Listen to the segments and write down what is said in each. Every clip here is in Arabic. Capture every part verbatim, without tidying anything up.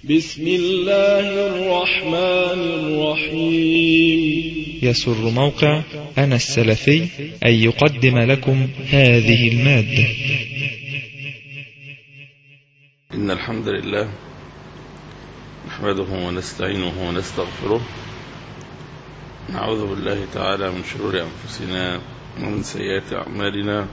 بسم الله الرحمن الرحيم. يسر موقع أنا السلفي أن يقدم لكم هذه المادة. إن الحمد لله نحمده ونستعينه ونستغفره، نعوذ بالله تعالى من شرور أنفسنا ومن سيئات أعمالنا،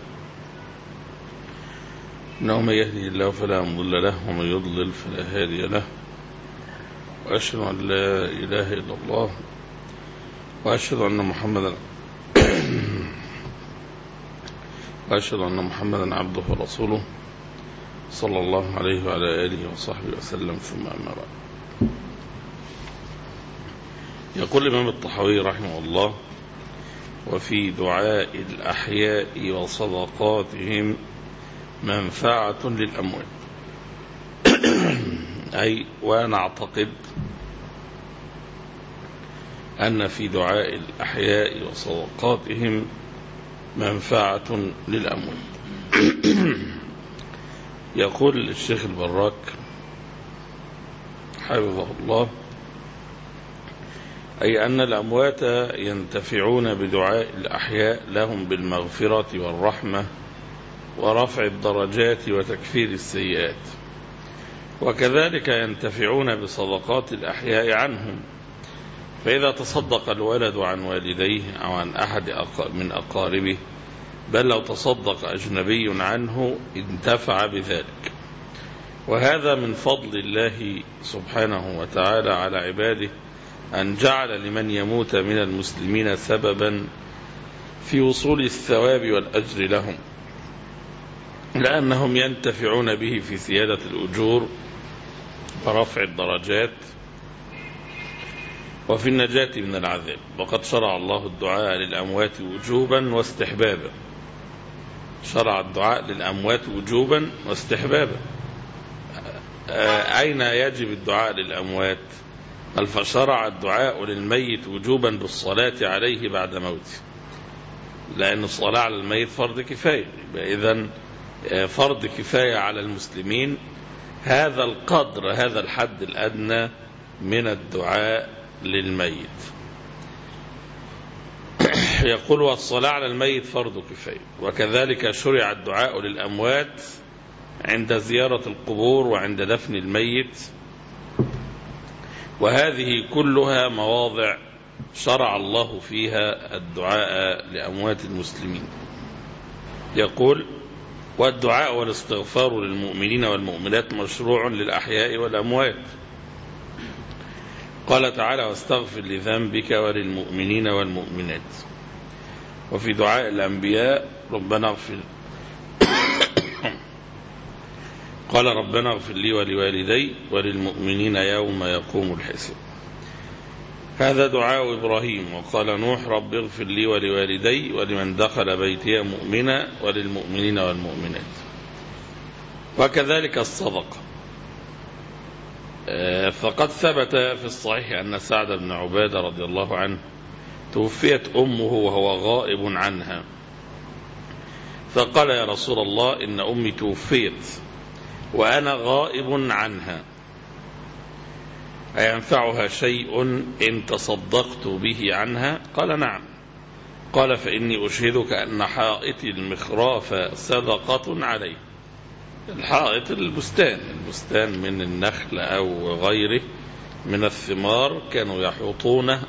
إنه من يهدي الله فلا مضل له ومن يضلل فلا هادي له، وأشهد أن لا إله إلا الله وأشهد أن محمدا وأشهد أن محمدا عبده ورسوله صلى الله عليه وعلى آله وصحبه وسلم، ثم أما بعد. يقول الإمام الطحاوي رحمه الله: وفي دعاء الأحياء وصدقاتهم منفعة للأموات. أي ونعتقد أن في دعاء الأحياء وصدقاتهم منفعة للأموات. يقول الشيخ البراك حفظه الله: أي أن الأموات ينتفعون بدعاء الأحياء لهم بالمغفرة والرحمة ورفع الدرجات وتكفير السيئات، وكذلك ينتفعون بصدقات الأحياء عنهم، فإذا تصدق الولد عن والديه أو عن أحد من أقاربه، بل لو تصدق أجنبي عنه انتفع بذلك. وهذا من فضل الله سبحانه وتعالى على عباده، أن جعل لمن يموت من المسلمين سببا في وصول الثواب والأجر لهم، لأنهم ينتفعون به في زيادة الأجور ورفع الدرجات وفي النجاة من العذاب. وقد شرع الله الدعاء للأموات وجوبا واستحبابا. شرع الدعاء للأموات وجوبا واستحبابا. أين يجب الدعاء للأموات؟ بل فشرع الدعاء للميت وجوبا بالصلاة عليه بعد موته، لأن الصلاة على الميت فرض كفاية. إذن فرض كفاية على المسلمين هذا القدر، هذا الحد الأدنى من الدعاء للميت. يقول: والصلاة على الميت فرض كفاية. وكذلك شرع الدعاء للأموات عند زيارة القبور وعند دفن الميت، وهذه كلها مواضع شرع الله فيها الدعاء لأموات المسلمين. يقول: والدعاء والاستغفار للمؤمنين والمؤمنات مشروع للأحياء والأموات. قال تعالى: واستغفر لذنبك وللمؤمنين والمؤمنات. وفي دعاء الأنبياء ربنا اغفر قال: ربنا اغفر لي ولوالدي وللمؤمنين يوم يقوم الحساب. هذا دعاء إبراهيم. وقال نوح: رب اغفر لي ولوالدي ولمن دخل بيتي مؤمنا وللمؤمنين والمؤمنات. وكذلك الصدقة، فقد ثبت في الصحيح أن سعد بن عبادة رضي الله عنه توفيت أمه وهو غائب عنها، فقال: يا رسول الله، إن أمي توفيت وأنا غائب عنها، أينفعها شيء إن تصدقت به عنها؟ قال: نعم. قال: فإني أشهدك أن حائط المخراف صدقة عليه. الحائط البستان البستان من النخل أو غيره من الثمار، كانوا يحوطونه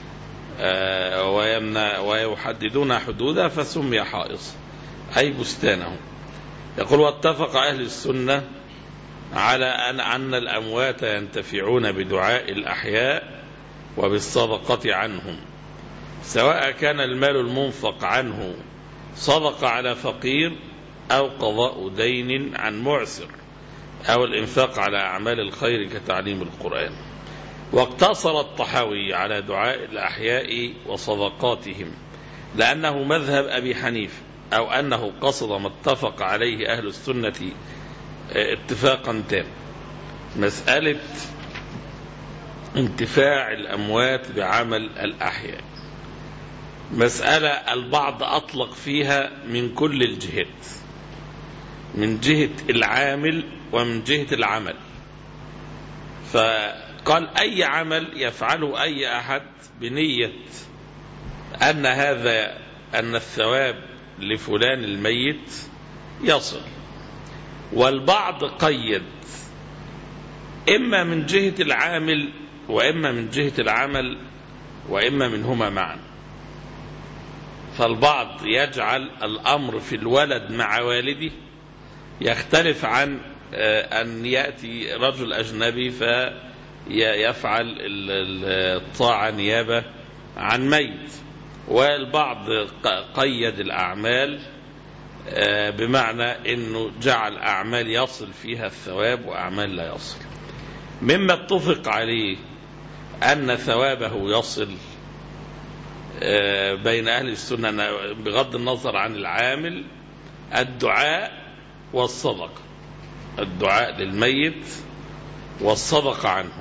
ويحددون حدوده فسمي حائط، أي بستانه. يقول: واتفق أهل السنة على أن أن الأموات ينتفعون بدعاء الأحياء وبالصدقة عنهم، سواء كان المال المنفق عنه صدقة على فقير أو قضاء دين عن معسر أو الإنفاق على أعمال الخير كتعليم القرآن. واقتصر الطحاوي على دعاء الأحياء وصدقاتهم لأنه مذهب أبي حنيفة، أو أنه قصد ما اتفق عليه أهل السنة اتفاقا تام، مسألة انتفاع الأموات بعمل الأحياء. مسألة البعض أطلق فيها من كل الجهات، من جهة العامل ومن جهة العمل. فقال أي عمل يفعله أي أحد بنية أن هذا أن الثواب لفلان الميت يصل. والبعض قيد إما من جهة العامل وإما من جهة العمل وإما منهما معا. فالبعض يجعل الأمر في الولد مع والده يختلف عن أن يأتي رجل أجنبي فيفعل الطاعة نيابة عن ميت. والبعض قيد الأعمال بمعنى أنه جعل أعمال يصل فيها الثواب وأعمال لا يصل. مما اتفق عليه أن ثوابه يصل بين أهل السنة بغض النظر عن العامل الدعاء والصدقة، الدعاء للميت والصدقة عنه.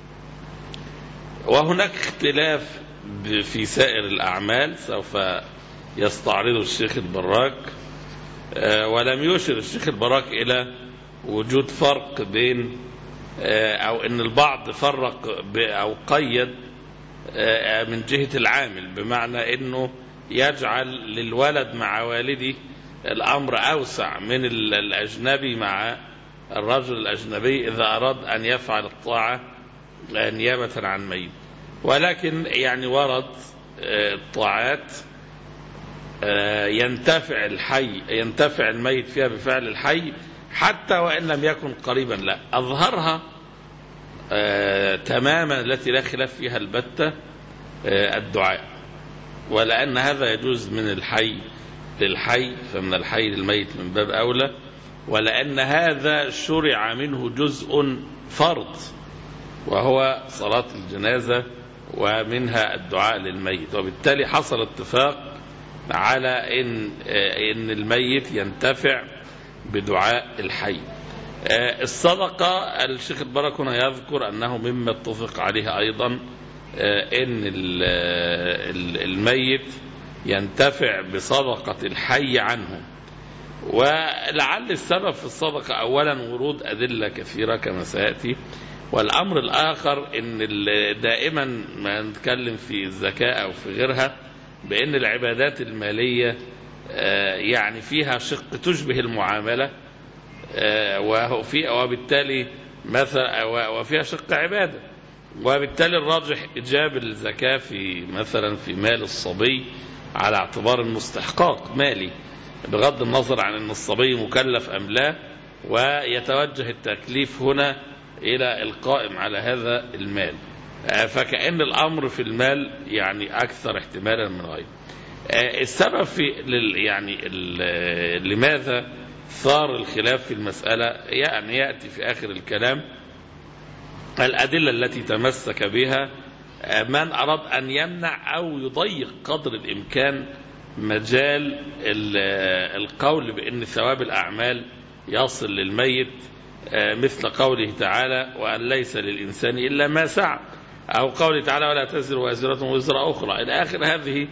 وهناك اختلاف في سائر الأعمال سوف يستعرض الشيخ البراك، ولم يشر الشيخ البراك إلى وجود فرق بين أو أن البعض فرق أو قيد من جهة العامل، بمعنى أنه يجعل للولد مع والده الأمر أوسع من الأجنبي مع الرجل الأجنبي إذا أراد أن يفعل الطاعة نيابة عن ميت. ولكن يعني ورد الطاعات ينتفع الحي ينتفع الميت فيها بفعل الحي حتى وإن لم يكن قريبا لا. أظهرها تماما التي لا خلاف فيها البتة الدعاء، ولأن هذا يجوز من الحي للحي فمن الحي للميت من باب أولى، ولأن هذا شرع منه جزء فرض وهو صلاة الجنازة ومنها الدعاء للميت. وبالتالي حصل اتفاق على إن, إن الميت ينتفع بدعاء الحي. الصدقة الشيخ البراك هنا يذكر أنه مما اتفق عليه أيضا إن الميت ينتفع بصدقة الحي عنه. ولعل السبب في الصدقة أولا ورود أدلة كثيرة كما سيأتي، والأمر الآخر إن دائما ما نتكلم في الزكاة أو في غيرها بأن العبادات المالية يعني فيها شق تشبه المعاملة وبالتالي مثلا وفيها شق عبادة، وبالتالي الراجح إجاب الزكاة في مثلا في مال الصبي على اعتبار المستحقاق مالي بغض النظر عن أن الصبي مكلف أم لا، ويتوجه التكليف هنا إلى القائم على هذا المال. فكأن الأمر في المال يعني أكثر احتمالا من غيره. السبب في يعني لماذا ثار الخلاف في المسألة يعني يأتي في آخر الكلام الأدلة التي تمسك بها من أراد أن يمنع أو يضيق قدر الإمكان مجال القول بأن ثواب الأعمال يصل للميت، مثل قوله تعالى وأن ليس للإنسان إلا ما سعى، أو قوله تعالى ولا تزر وازرة وزر أخرى إلى آخر هذه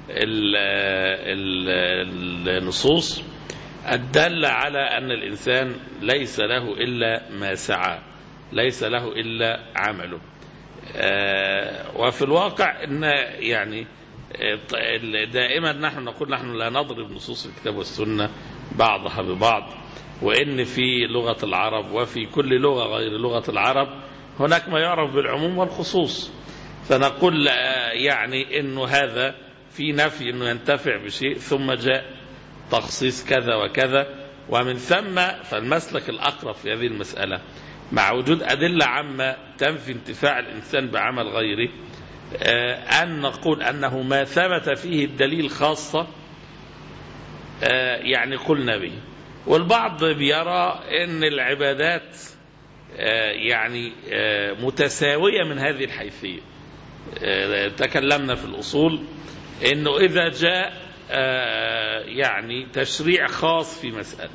النصوص الدالة على أن الإنسان ليس له إلا ما سعى، ليس له إلا عمله. وفي الواقع إن يعني دائما نحن نقول نحن لا نضرب نصوص الكتاب والسنة بعضها ببعض، وإن في لغة العرب وفي كل لغة غير لغة العرب هناك ما يعرف بالعموم والخصوص، فنقول يعني إنه هذا في نفي إنه ينتفع بشيء ثم جاء تخصيص كذا وكذا، ومن ثم فالمسلك الأقرب في هذه المسألة مع وجود أدلة عامة تنفي انتفاع الإنسان بعمل غيره أن نقول أنه ما ثبت فيه الدليل خاصة يعني قلنا به. والبعض بيرى أن العبادات يعني متساوية من هذه الحيثية. تكلمنا في الأصول أنه إذا جاء يعني تشريع خاص في مسألة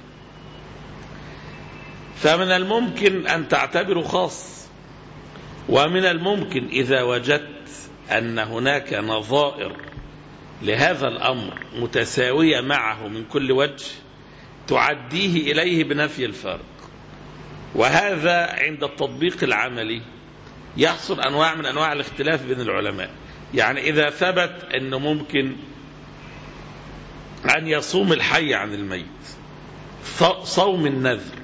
فمن الممكن أن تعتبره خاص، ومن الممكن إذا وجدت أن هناك نظائر لهذا الأمر متساوية معه من كل وجه تعديه إليه بنفي الفارق. وهذا عند التطبيق العملي يحصل أنواع من أنواع الاختلاف بين العلماء. يعني إذا ثبت أنه ممكن أن يصوم الحي عن الميت صوم النذر،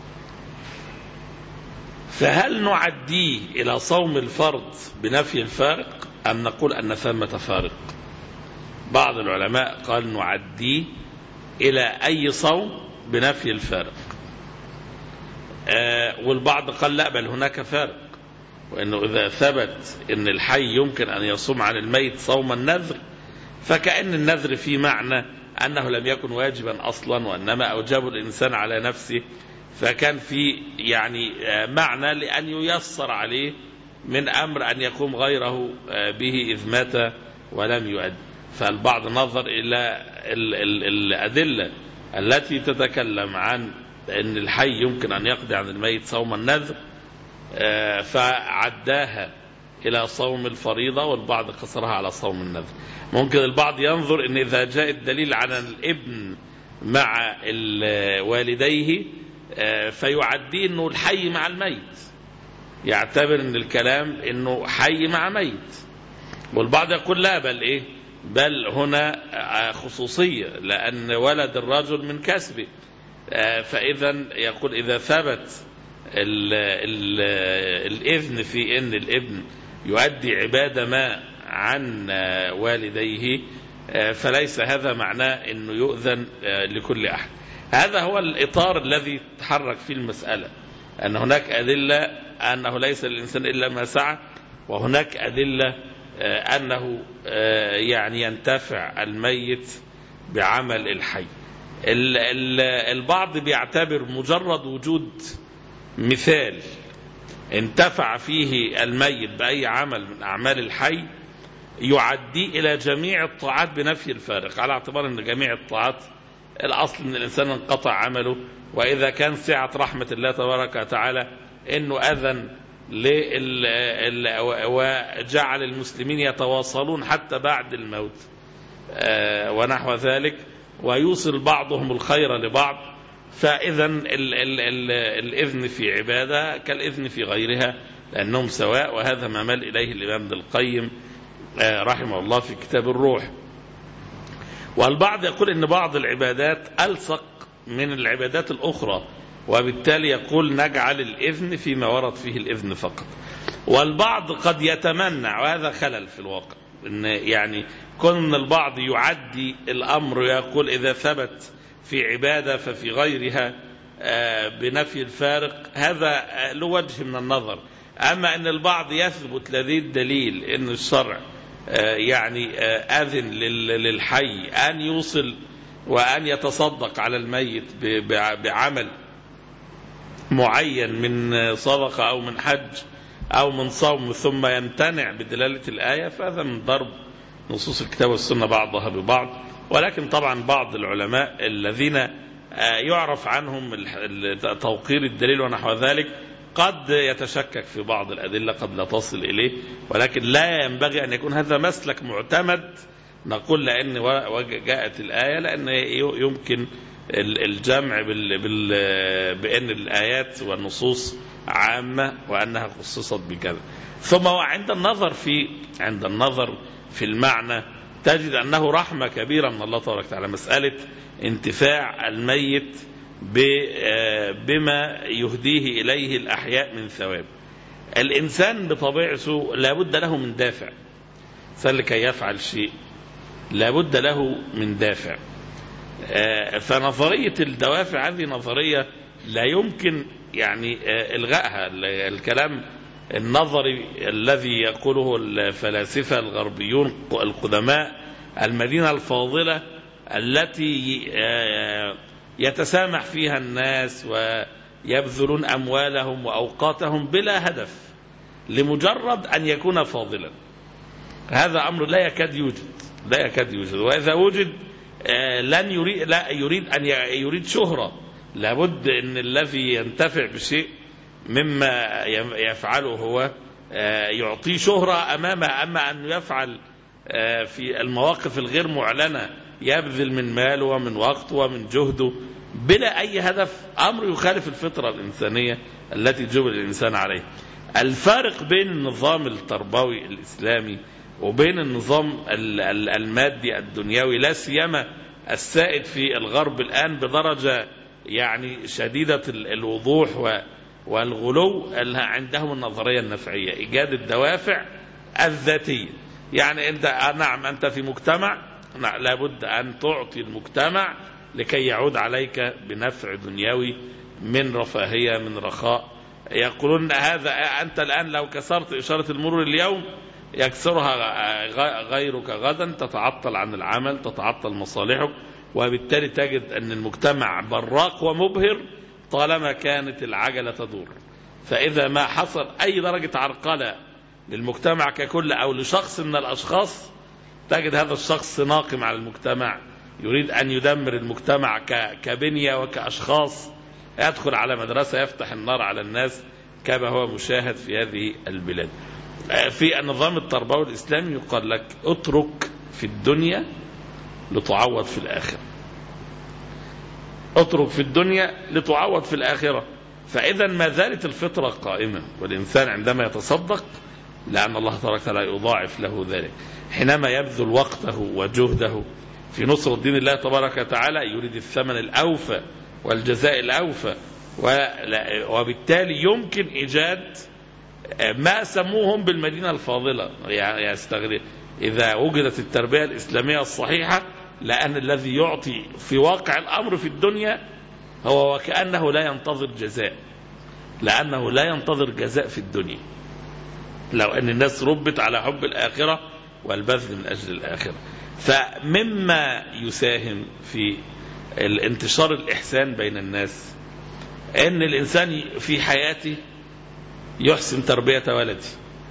فهل نعديه إلى صوم الفرض بنفي الفارق أم نقول أن ثمة فارق؟ بعض العلماء قال نعديه إلى أي صوم بنفي الفارق، آه والبعض قال لا، بل هناك فارق، وأنه إذا ثبت أن الحي يمكن أن يصوم عن الميت صوم النذر فكأن النذر فيه معنى أنه لم يكن واجبا أصلا وإنما أوجبه الإنسان على نفسه، فكان في يعني معنى لأن ييسر عليه من أمر أن يقوم غيره به إذ مات ولم يؤد. فالبعض نظر إلى الأدلة التي تتكلم عن أن الحي يمكن أن يقضي عن الميت صوم النذر فعداها إلى صوم الفريضة، والبعض قصرها على صوم النذر. ممكن البعض ينظر أن إذا جاء الدليل عن الابن مع والديه فيعدي أنه الحي مع الميت، يعتبر أن الكلام أنه حي مع ميت. والبعض يقول لا، بل إيه بل هنا خصوصية لأن ولد الرجل من كسبه، فإذا يقول إذا ثبت ال ال الإذن في أن الابن يؤدي عبادة ما عن والديه فليس هذا معناه أنه يؤذن لكل أحد. هذا هو الإطار الذي تحرك فيه المسألة، أن هناك أدلة أنه ليس للإنسان إلا ما سعى، وهناك أدلة أنه يعني ينتفع الميت بعمل الحي. البعض بيعتبر مجرد وجود مثال انتفع فيه الميت بأي عمل من أعمال الحي يعدي إلى جميع الطاعات بنفي الفارق، على اعتبار أن جميع الطاعات الأصل أن الإنسان انقطع عمله، وإذا كان سعة رحمة الله تبارك وتعالى أنه أذن وجعل المسلمين يتواصلون حتى بعد الموت ونحو ذلك، ويوصل بعضهم الخير لبعض، فإذا الإذن في عبادة كالإذن في غيرها لأنهم سواء، وهذا ما مال إليه الإمام ابن القيم رحمه الله في كتاب الروح. والبعض يقول إن بعض العبادات ألصق من العبادات الأخرى، وبالتالي يقول نجعل الإذن فيما ورد فيه الإذن فقط. والبعض قد يتمنع، وهذا خلل في الواقع، إن يعني كون البعض يعدي الأمر ويقول إذا ثبت في عبادة ففي غيرها بنفي الفارق، هذا له وجه من النظر. أما أن البعض يثبت لديه الدليل أن الشرع يعني أذن للحي أن يوصل وأن يتصدق على الميت بعمل معين من صدقة أو من حج أو من صوم ثم يمتنع بدلالة الآية، فهذا من ضرب نصوص الكتاب والسنة بعضها ببعض. ولكن طبعا بعض العلماء الذين يعرف عنهم توقير الدليل ونحو ذلك قد يتشكك في بعض الأدلة، قد لا تصل إليه، ولكن لا ينبغي أن يكون هذا مسلك معتمد نقول لأن جاءت الآية، لأن يمكن الجمع بأن الآيات والنصوص عامة وأنها خصصت بكذا. ثم عند النظر في عند النظر في المعنى تجد أنه رحمة كبيرة من الله تبارك وتعالى مسألة انتفاع الميت بما يهديه إليه الأحياء من ثواب. الإنسان بطبيعته لابد له من دافع، فلكي يفعل شيء لابد له من دافع. فنظرية الدوافع هذه نظرية لا يمكن يعني إلغائها. الكلام النظري الذي يقوله الفلاسفة الغربيون القدماء، المدينة الفاضلة التي يتسامح فيها الناس ويبذلون أموالهم وأوقاتهم بلا هدف لمجرد أن يكون فاضلا، هذا أمر لا يكاد يوجد لا يكاد يوجد وإذا وجد لن يريد لا يريد أن يريد شهرة. لابد أن الذي ينتفع بشيء مما يفعله هو يعطيه شهرة أمامه، أما أن يفعل في المواقف الغير معلنة يبذل من ماله ومن وقته ومن جهده بلا أي هدف، أمر يخالف الفطرة الإنسانية التي جبل الإنسان عليه. الفارق بين النظام التربوي الإسلامي وبين النظام المادي الدنيوي، لا سيما السائد في الغرب الآن بدرجة يعني شديدة الوضوح والغلو، عندهم النظرية النفعية، إيجاد الدوافع الذاتية. يعني أنت نعم أنت في مجتمع، نعم لابد أن تعطي المجتمع لكي يعود عليك بنفع دنيوي من رفاهية من رخاء. يقولون هذا أنت الآن لو كسرت إشارة المرور اليوم يكسرها غيرك غدا، تتعطل عن العمل، تتعطل مصالحك، وبالتالي تجد أن المجتمع براق ومبهر طالما كانت العجلة تدور. فإذا ما حصل أي درجة عرقلة للمجتمع ككل أو لشخص من الأشخاص، تجد هذا الشخص ناقم على المجتمع، يريد أن يدمر المجتمع كبنية وكأشخاص، يدخل على مدرسة يفتح النار على الناس كما هو مشاهد في هذه البلاد. في النظام التربوي الإسلامي يقال لك اترك في الدنيا لتعوض في الآخرة، اترك في الدنيا لتعوض في الآخرة. فإذا ما زالت الفطرة قائمة، والإنسان عندما يتصدق لأن الله تبارك وتعالى يضاعف له ذلك، حينما يبذل وقته وجهده في نصر الدين الله تبارك وتعالى يريد الثمن الأوفى والجزاء الأوفى، وبالتالي يمكن إيجاد ما سموهم بالمدينة الفاضلة. يعني يستغرب إذا وجدت التربية الإسلامية الصحيحة، لأن الذي يعطي في واقع الأمر في الدنيا هو وكأنه لا ينتظر جزاء، لأنه لا ينتظر جزاء في الدنيا، لو أن الناس ربت على حب الآخرة والبذل من أجل الآخرة. فمما يساهم في الانتشار الإحسان بين الناس أن الإنسان في حياته يحسن تربية ولده،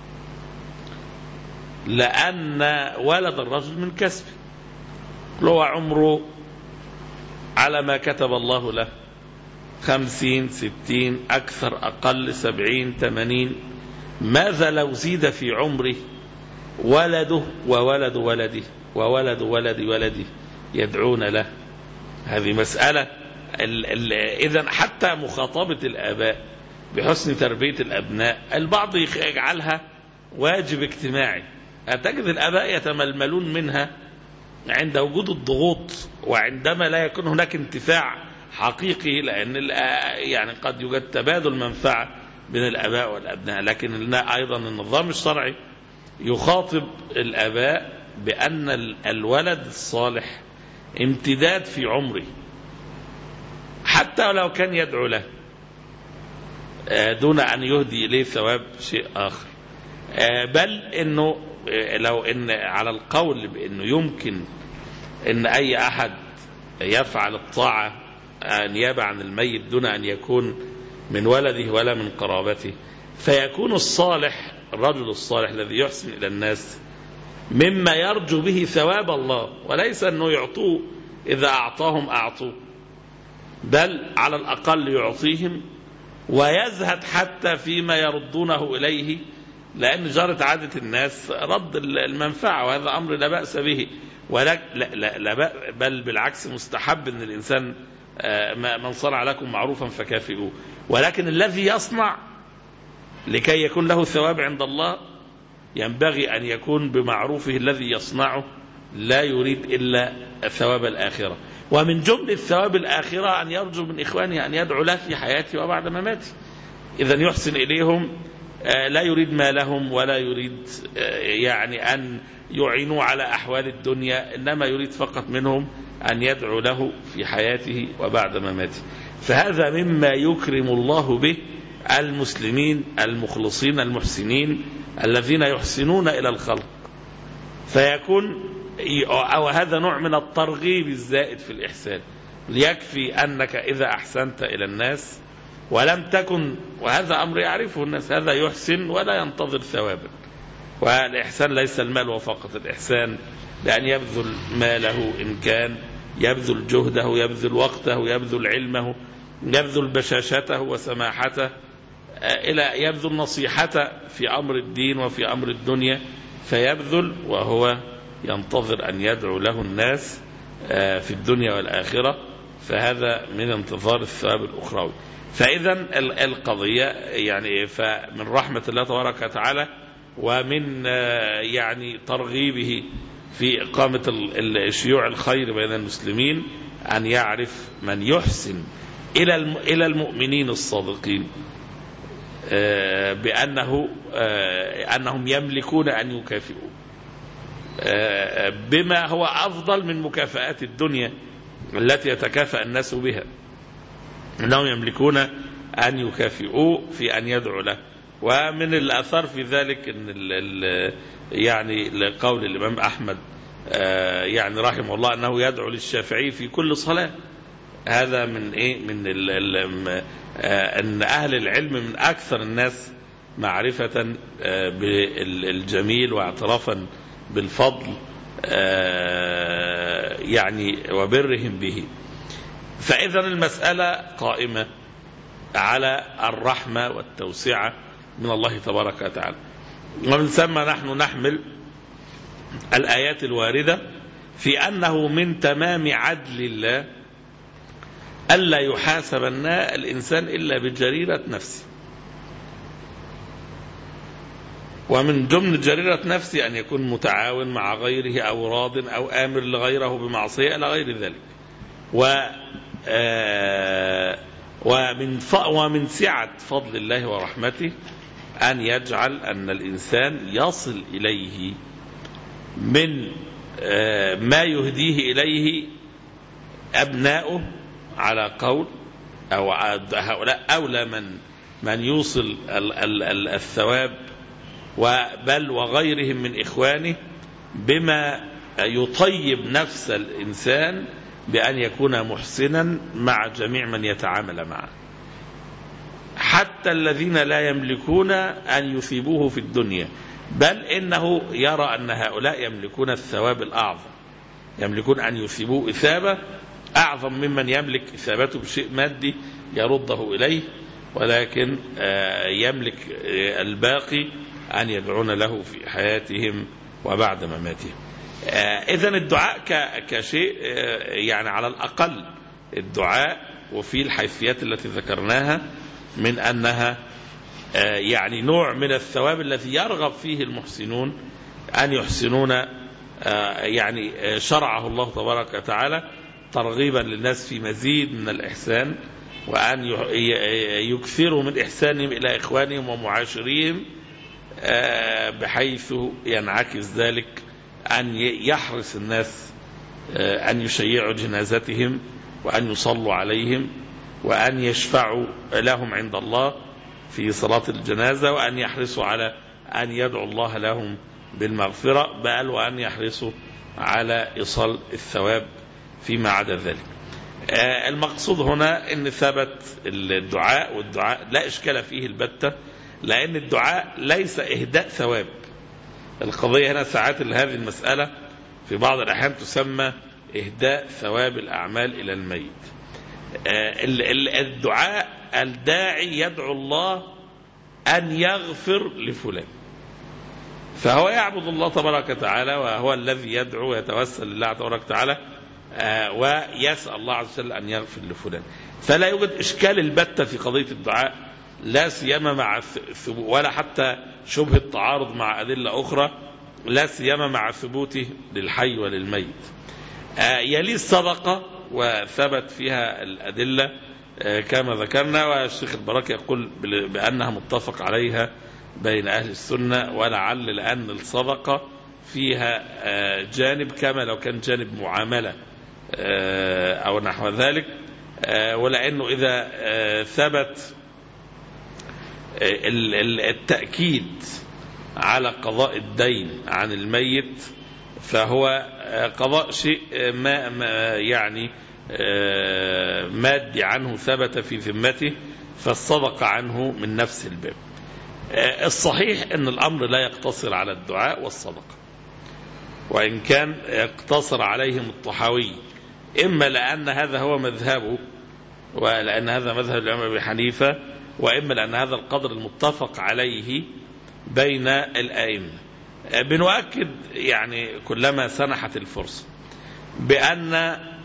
لأن ولد الرجل من كسبه، لو عمره على ما كتب الله له خمسين ستين أكثر أقل سبعين ثمانين، ماذا لو زيد في عمره ولده وولد ولده وولد ولد ولده يدعون له؟ هذه مسألة. إذن حتى مخاطبة الآباء بحسن تربية الأبناء البعض يجعلها واجب اجتماعي، تجد الآباء يتململون منها عند وجود الضغوط، وعندما لا يكون هناك انتفاع حقيقي، لأن يعني قد يوجد تبادل منفعة بين الآباء والأبناء. لكن أيضا النظام الشرعي يخاطب الآباء بأن الولد الصالح امتداد في عمره، حتى لو كان يدعو له دون أن يهدي إليه ثواب شيء آخر، بل إنه لو إن على القول بأنه يمكن إن أي أحد يفعل الطاعة نيابة عن الميت دون أن يكون من ولده ولا من قرابته، فيكون الصالح الرجل الصالح الذي يحسن إلى الناس مما يرجو به ثواب الله، وليس أنه يعطوه إذا أعطاهم أعطوه، بل على الأقل يعطيهم ويزهد حتى فيما يردونه إليه، لأن جارت عادة الناس رد المنفعة، وهذا أمر لا بأس به، ولك لا لا لا بل بالعكس مستحب أن الإنسان من صنع لكم معروفا فكافئوه. ولكن الذي يصنع لكي يكون له ثواب عند الله ينبغي أن يكون بمعروفه الذي يصنعه لا يريد إلا ثواب الآخرة، ومن جملة ثواب الآخرة أن يرجو من إخوانه أن يدعو له في حياته وبعد مماته. إذن يحسن إليهم، لا يريد مالهم ولا يريد يعني أن يعينوا على أحوال الدنيا، إنما يريد فقط منهم أن يدعو له في حياته وبعد مماته. فهذا مما يكرم الله به المسلمين المخلصين المحسنين الذين يحسنون إلى الخلق، فيكون أو هذا نوع من الترغيب الزائد في الإحسان. ليكفي أنك إذا أحسنت إلى الناس ولم تكن، وهذا أمر يعرفه الناس، هذا يحسن ولا ينتظر ثوابا. والإحسان ليس المال فقط، الإحسان بأن يبذل ماله إن كان، يبذل جهده، يبذل وقته، يبذل علمه، يبذل بشاشته وسماحته، إلى يبذل نصيحته في أمر الدين وفي أمر الدنيا، فيبذل وهو ينتظر أن يدعو له الناس في الدنيا والآخرة. فهذا من انتظار الثواب الأخروي. فإذا القضية يعني فمن رحمة الله تبارك وتعالى ومن يعني ترغيبه في إقامة الشيوع الخير بين المسلمين أن يعرف من يحسن إلى المؤمنين الصادقين بأنه أنهم يملكون أن يكافئوا بما هو أفضل من مكافآت الدنيا التي يتكافأ الناس بها، أنهم يملكون أن يكافئوا في أن يدعوا له. ومن الأثار في ذلك أن ال ال يعني لقول الإمام أحمد يعني رحمه الله أنه يدعو للشافعي في كل صلاة. هذا من إيه من ال ال أن أهل العلم من أكثر الناس معرفة بالجميل واعترافا بالفضل يعني وبرهم به. فإذا المسألة قائمة على الرحمة والتوسعة من الله تبارك وتعالى، ومن ثم نحن نحمل الآيات الواردة في أنه من تمام عدل الله ألا يحاسب الإنسان إلا بجريرة نفسه، ومن ضمن جريرة نفسه أن يكون متعاون مع غيره أو راض أو آمر لغيره بمعصية إلى غير ذلك. و ومن ومن سعة فضل الله ورحمته أن يجعل أن الإنسان يصل إليه من ما يهديه إليه أبناؤه على قول أو هؤلاء أولى من من يوصل الثواب وبل وغيرهم من إخوانه بما يطيب نفس الإنسان بأن يكون محسنا مع جميع من يتعامل معه، حتى الذين لا يملكون أن يثيبوه في الدنيا، بل إنه يرى أن هؤلاء يملكون الثواب الأعظم، يملكون أن يثيبوه إثابة أعظم ممن يملك إثابته بشيء مادي يرده إليه، ولكن يملك الباقي أن يدعون له في حياتهم وبعد مماتهم. إذن الدعاء كشيء يعني على الأقل الدعاء وفي الحيثيات التي ذكرناها من أنها يعني نوع من الثواب الذي يرغب فيه المحسنون أن يحسنون يعني شرعه الله تبارك وتعالى ترغيبا للناس في مزيد من الإحسان، وأن يكثروا من إحسانهم إلى إخوانهم ومعاشريهم، بحيث ينعكس ذلك أن يحرص الناس أن يشيعوا جنازتهم وأن يصلوا عليهم وأن يشفعوا لهم عند الله في صلاة الجنازة، وأن يحرصوا على أن يدعوا الله لهم بالمغفرة، بل وأن يحرصوا على إيصال الثواب فيما عدا ذلك. المقصود هنا أن ثبت الدعاء، والدعاء لا إشكال فيه البتة، لأن الدعاء ليس إهداء ثواب. القضية هنا ساعات هذه المسألة في بعض الأحيان تسمى إهداء ثواب الأعمال إلى الميت. الدعاء الداعي يدعو الله أن يغفر لفلان، فهو يعبد الله تبارك وتعالى، وهو الذي يدعو ويتوسل لله تبارك وتعالى ويسأل الله عز وجل أن يغفر لفلان. فلا يوجد إشكال البتة في قضية الدعاء، لا سيما مع ولا حتى شبه التعارض مع أدلة أخرى، لا سيما مع ثبوته للحي وللميت. يلي الصدقة وثبت فيها الأدلة كما ذكرنا، والشيخ البراك يقول بأنها متفق عليها بين أهل السنة، ولعل لأن الصدقة فيها جانب كما لو كان جانب معاملة أو نحو ذلك، ولأنه إذا ثبت التأكيد على قضاء الدين عن الميت فهو قضاء شيء ما يعني مادي عنه ثبت في ذمته، فالصدقة عنه من نفس الباب. الصحيح أن الأمر لا يقتصر على الدعاء والصدقة، وإن كان يقتصر عليهم الطحاوي، إما لأن هذا هو مذهبه ولأن هذا مذهب الإمام أبي حنيفة، وإما لأن هذا القدر المتفق عليه بين الآئمة. بنؤكد يعني كلما سنحت الفرصة بأن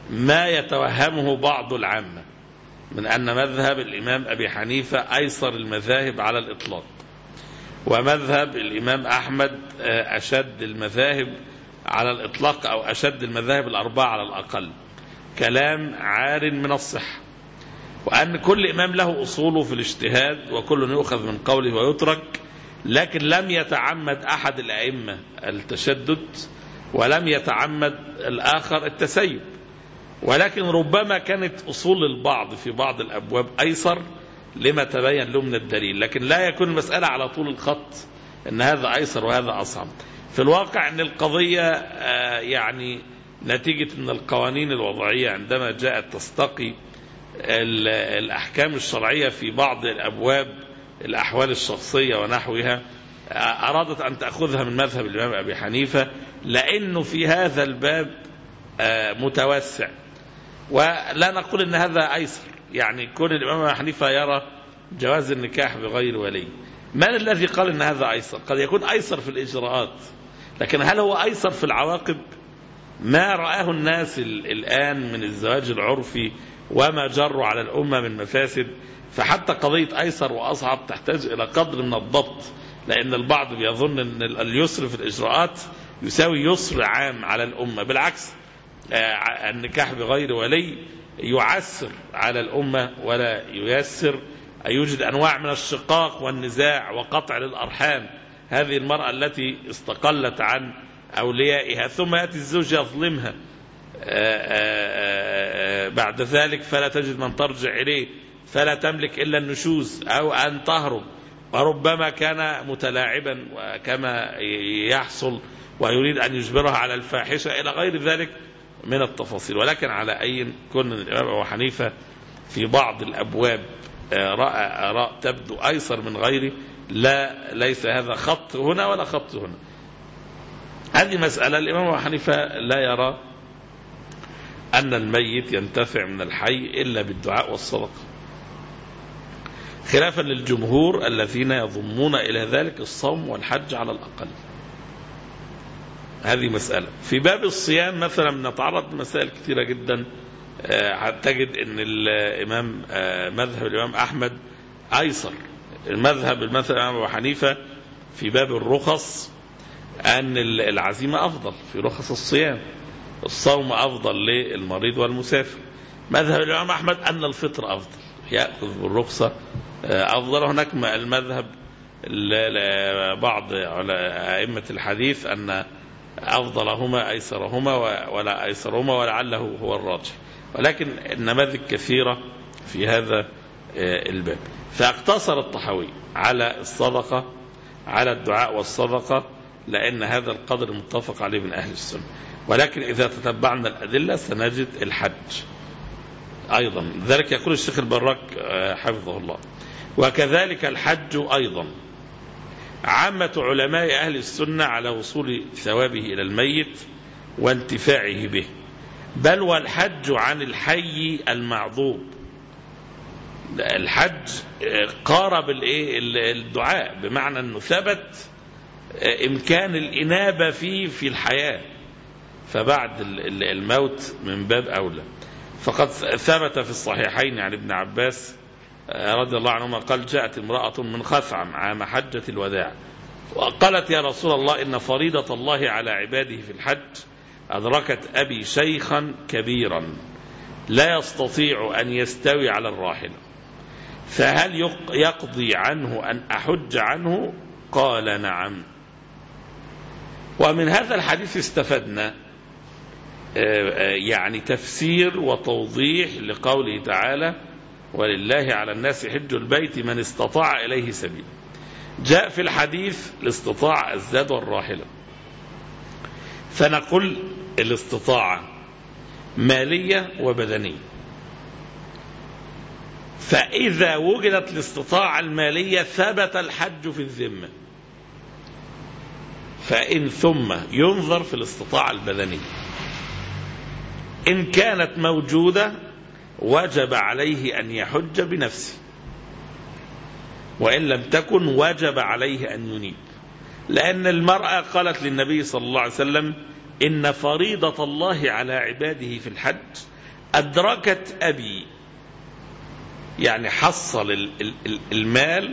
ما يتوهمه بعض العامة من أن مذهب الإمام أبي حنيفة أيسر المذاهب على الإطلاق، ومذهب الإمام أحمد أشد المذاهب على الإطلاق أو أشد المذاهب الأربعة على الأقل. كلام عار من الصحة، وأن كل إمام له أصوله في الاجتهاد وكل يؤخذ من قوله ويترك، لكن لم يتعمد أحد الأئمة التشدد ولم يتعمد الآخر التسيب، ولكن ربما كانت أصول البعض في بعض الأبواب أيسر لما تبين له من الدليل، لكن لا يكون المسألة على طول الخط أن هذا أيسر وهذا أصعب. في الواقع أن القضية يعني نتيجة أن القوانين الوضعية عندما جاءت تستقي الأحكام الشرعية في بعض الأبواب الأحوال الشخصية ونحوها، أرادت أن تأخذها من مذهب الإمام أبي حنيفة لأنه في هذا الباب متوسع، ولا نقول أن هذا أيسر. يعني كل الإمام أبي حنيفة يرى جواز النكاح بغير ولي. من الذي قال أن هذا أيسر؟ قد يكون أيسر في الإجراءات، لكن هل هو أيسر في العواقب؟ ما رآه الناس الآن من الزواج العرفي وما جروا على الأمة من مفاسد، فحتى قضية أيسر وأصعب تحتاج إلى قدر من الضبط، لأن البعض بيظن أن اليسر في الإجراءات يساوي يسر عام على الأمة. بالعكس، النكاح بغير ولي يعسر على الأمة ولا ييسر. يوجد أنواع من الشقاق والنزاع وقطع للأرحام، هذه المرأة التي استقلت عن أوليائها ثم يأتي الزوج يظلمها بعد ذلك فلا تجد من ترجع إليه، فلا تملك إلا النشوز أو أن تهرب، وربما كان متلاعبا كما يحصل ويريد أن يجبرها على الفاحشة إلى غير ذلك من التفاصيل. ولكن على أي كون الإمام أبو حنيفة في بعض الأبواب رأى آراء تبدو أيسر من غيره، لا ليس هذا خط هنا ولا خط هنا. هذه مسألة الإمام أبو حنيفة لا يرى أن الميت ينتفع من الحي إلا بالدعاء والصدقة، خلافا للجمهور الذين يضمون إلى ذلك الصوم والحج على الأقل. هذه مسألة. في باب الصيام مثلا نتعرض لمسائل كثيرة جدا. تجد أن الإمام مذهب الإمام أحمد أيسر. المذهب المذهب الإمام أبو حنيفة في باب الرخص أن العزيمة أفضل في رخص الصيام، الصوم أفضل للمريض والمسافر. مذهب الإمام أحمد أن الفطر أفضل، يأخذ بالرخصة أفضل. هناك المذهب بعض أئمة الحديث أن أفضلهما أيسرهما ولا أيسرهما ولعله هو الراجح، ولكن النماذج كثيرة في هذا الباب. فاقتصر الطحاوي على الصدقة، على الدعاء والصدقة، لأن هذا القدر متفق عليه من أهل السنة. ولكن إذا تتبعنا الأدلة سنجد الحج أيضا، ذلك يقول الشيخ البراك حفظه الله. وكذلك الحج أيضا. عامة علماء أهل السنة على وصول ثوابه إلى الميت وانتفاعه به، بل والحج عن الحي المعذوب. الحج قارب الدعاء، بمعنى أنه ثبت إمكان الإنابة فيه في الحياة، فبعد الموت من باب أولى. فقد ثبت في الصحيحين عن ابن عباس رضي الله عنهما قال: جاءت امرأة من خثعم عام حجة الوداع وقالت: يا رسول الله، إن فريضة الله على عباده في الحج أدركت أبي شيخا كبيرا لا يستطيع أن يستوي على الراحلة، فهل يقضي عنه أن أحج عنه؟ قال: نعم. ومن هذا الحديث استفدنا يعني تفسير وتوضيح لقوله تعالى: ولله على الناس حج البيت من استطاع إليه سبيل. جاء في الحديث الاستطاعة الزاد والراحلة، فنقول الاستطاعة مالية وبدنية. فإذا وجدت الاستطاعة المالية ثبت الحج في الذمة، فإن ثم ينظر في الاستطاعة البدنية، إن كانت موجودة وجب عليه أن يحج بنفسه، وإن لم تكن وجب عليه أن ينيب. لأن المرأة قالت للنبي صلى الله عليه وسلم: إن فريضة الله على عباده في الحج أدركت أبي، يعني حصل المال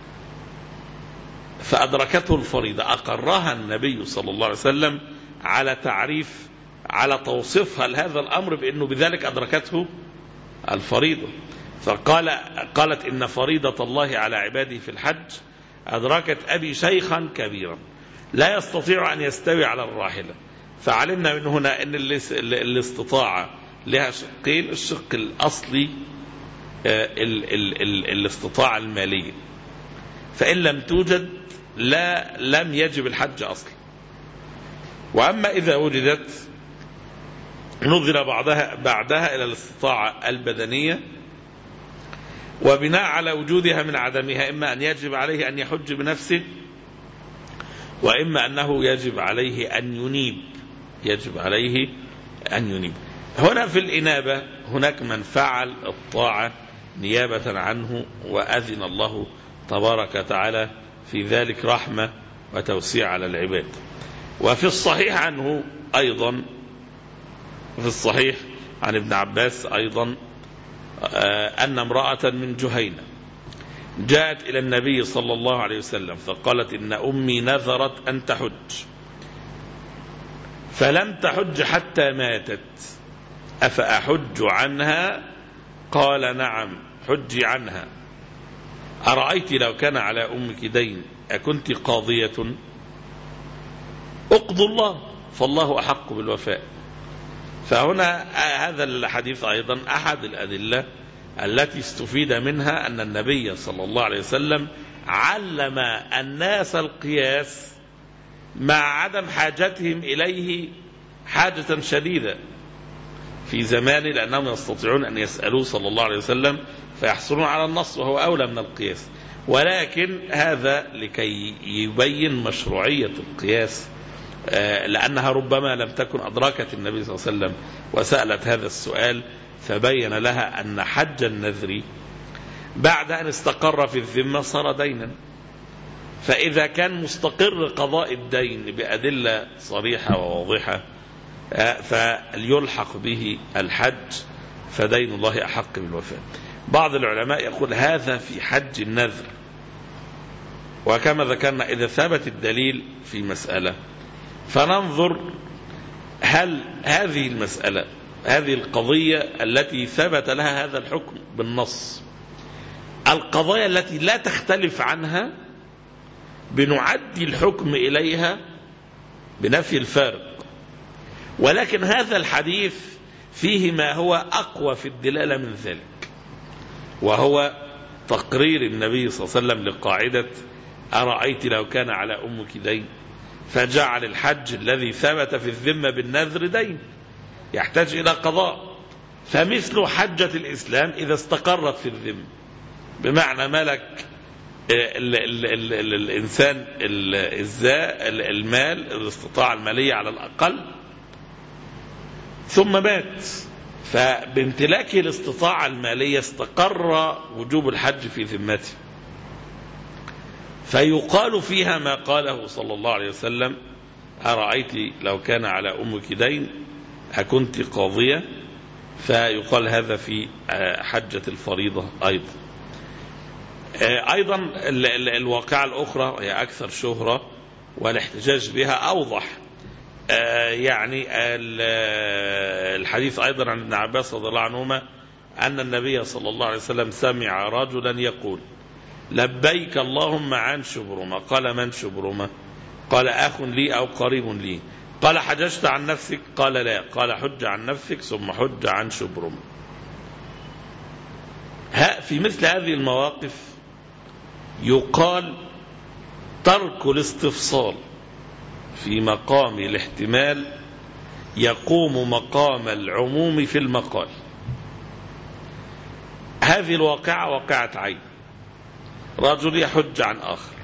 فأدركته الفريضة، أقرها النبي صلى الله عليه وسلم على تعريف على توصيفها لهذا الأمر بأنه بذلك أدركته الفريضة. فقال قالت إن فريضة الله على عباده في الحج أدركت أبي شيخا كبيرا لا يستطيع أن يستوي على الراحلة. فعلمنا من هنا أن الاستطاعة لها شقين، الشق الأصلي ال ال ال الاستطاعة المالية، فإن لم توجد لا لم يجب الحج أصلا. وأما إذا وجدت نظر بعدها, بعدها إلى الاستطاعة البدنية، وبناء على وجودها من عدمها إما أن يجب عليه أن يحج بنفسه، وإما أنه يجب عليه أن ينيب يجب عليه أن ينيب. هنا في الإنابة هناك من فعل الطاعة نيابة عنه، وأذن الله تبارك وتعالى في ذلك رحمة وتوسيع على العباد. وفي الصحيح عنه أيضا في الصحيح عن ابن عباس أيضا أن امرأة من جهينة جاءت إلى النبي صلى الله عليه وسلم فقالت إن أمي نذرت أن تحج فلم تحج حتى ماتت، أفأحج عنها؟ قال نعم حجي عنها. أرأيت لو كان على أمك دين أكنت قاضية؟ اقضوا الله فالله أحق بالوفاء. فهنا هذا الحديث أيضا أحد الأدلة التي استفيد منها أن النبي صلى الله عليه وسلم علم الناس القياس مع عدم حاجتهم إليه حاجة شديدة في زمانه، لأنهم يستطيعون أن يسألوه صلى الله عليه وسلم فيحصلون على النص، وهو أولى من القياس. ولكن هذا لكي يبين مشروعية القياس، لأنها ربما لم تكن أدركت النبي صلى الله عليه وسلم وسألت هذا السؤال، فبين لها أن حج النذر بعد أن استقر في الذمة صار دينا، فإذا كان مستقر قضاء الدين بأدلة صريحة وواضحة فليلحق به الحج، فدين الله أحق بالوفاء. بعض العلماء يقول هذا في حج النذر، وكما ذكرنا إذا ثبت الدليل في مسألة فننظر هل هذه المسألة هذه القضية التي ثبت لها هذا الحكم بالنص، القضايا التي لا تختلف عنها بنعدي الحكم إليها بنفي الفارق. ولكن هذا الحديث فيه ما هو أقوى في الدلالة من ذلك، وهو تقرير النبي صلى الله عليه وسلم لقاعدة أرأيت لو كان على أمك دين، فجعل الحج الذي ثبت في الذمة بالنذر دين يحتاج إلى قضاء، فمثل حجة الإسلام إذا استقرت في الذمة، بمعنى ملك ال ال ال ال الإنسان المال الاستطاعة المالية على الأقل ثم مات، فبامتلاكه الاستطاعة المالية استقر وجوب الحج في ذمته، فيقال فيها ما قاله صلى الله عليه وسلم أرأيت لو كان على أمك دين أكنت قاضية، فيقال هذا في حجة الفريضة أيضا. أيضا الواقعة الأخرى هي أكثر شهرة والاحتجاج بها أوضح، يعني الحديث أيضا عن ابن عباس رضي الله عنهما أن النبي صلى الله عليه وسلم سمع رجلا يقول لبيك اللهم عن شبرمة، قال من شبرمة؟ قال أخ لي أو قريب لي. قال حججت عن نفسك؟ قال لا. قال حج عن نفسك ثم حج عن شبرمة. في مثل هذه المواقف يقال ترك الاستفصال في مقام الاحتمال يقوم مقام العموم في المقال. هذه الواقعة واقعة عين، رجل يحج عن آخر،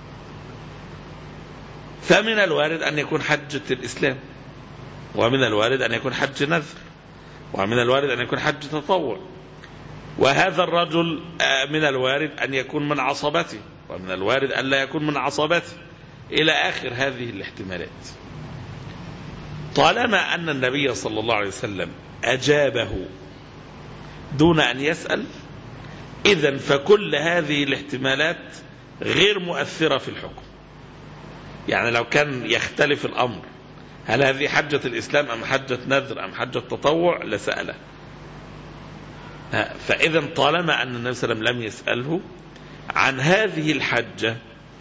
فمن الوارد أن يكون حجة الإسلام، ومن الوارد أن يكون حج نذر، ومن الوارد أن يكون حج تطوع، وهذا الرجل من الوارد أن يكون من عصبته، ومن الوارد أن لا يكون من عصبته، إلى آخر هذه الاحتمالات. طالما أن النبي صلى الله عليه وسلم أجابه دون أن يسأل، إذن فكل هذه الاحتمالات غير مؤثرة في الحكم. يعني لو كان يختلف الأمر هل هذه حجة الإسلام أم حجة نذر أم حجة تطوع لسأله. فإذا طالما أن النبي صلى الله عليه وسلم لم يسأله عن هذه الحجة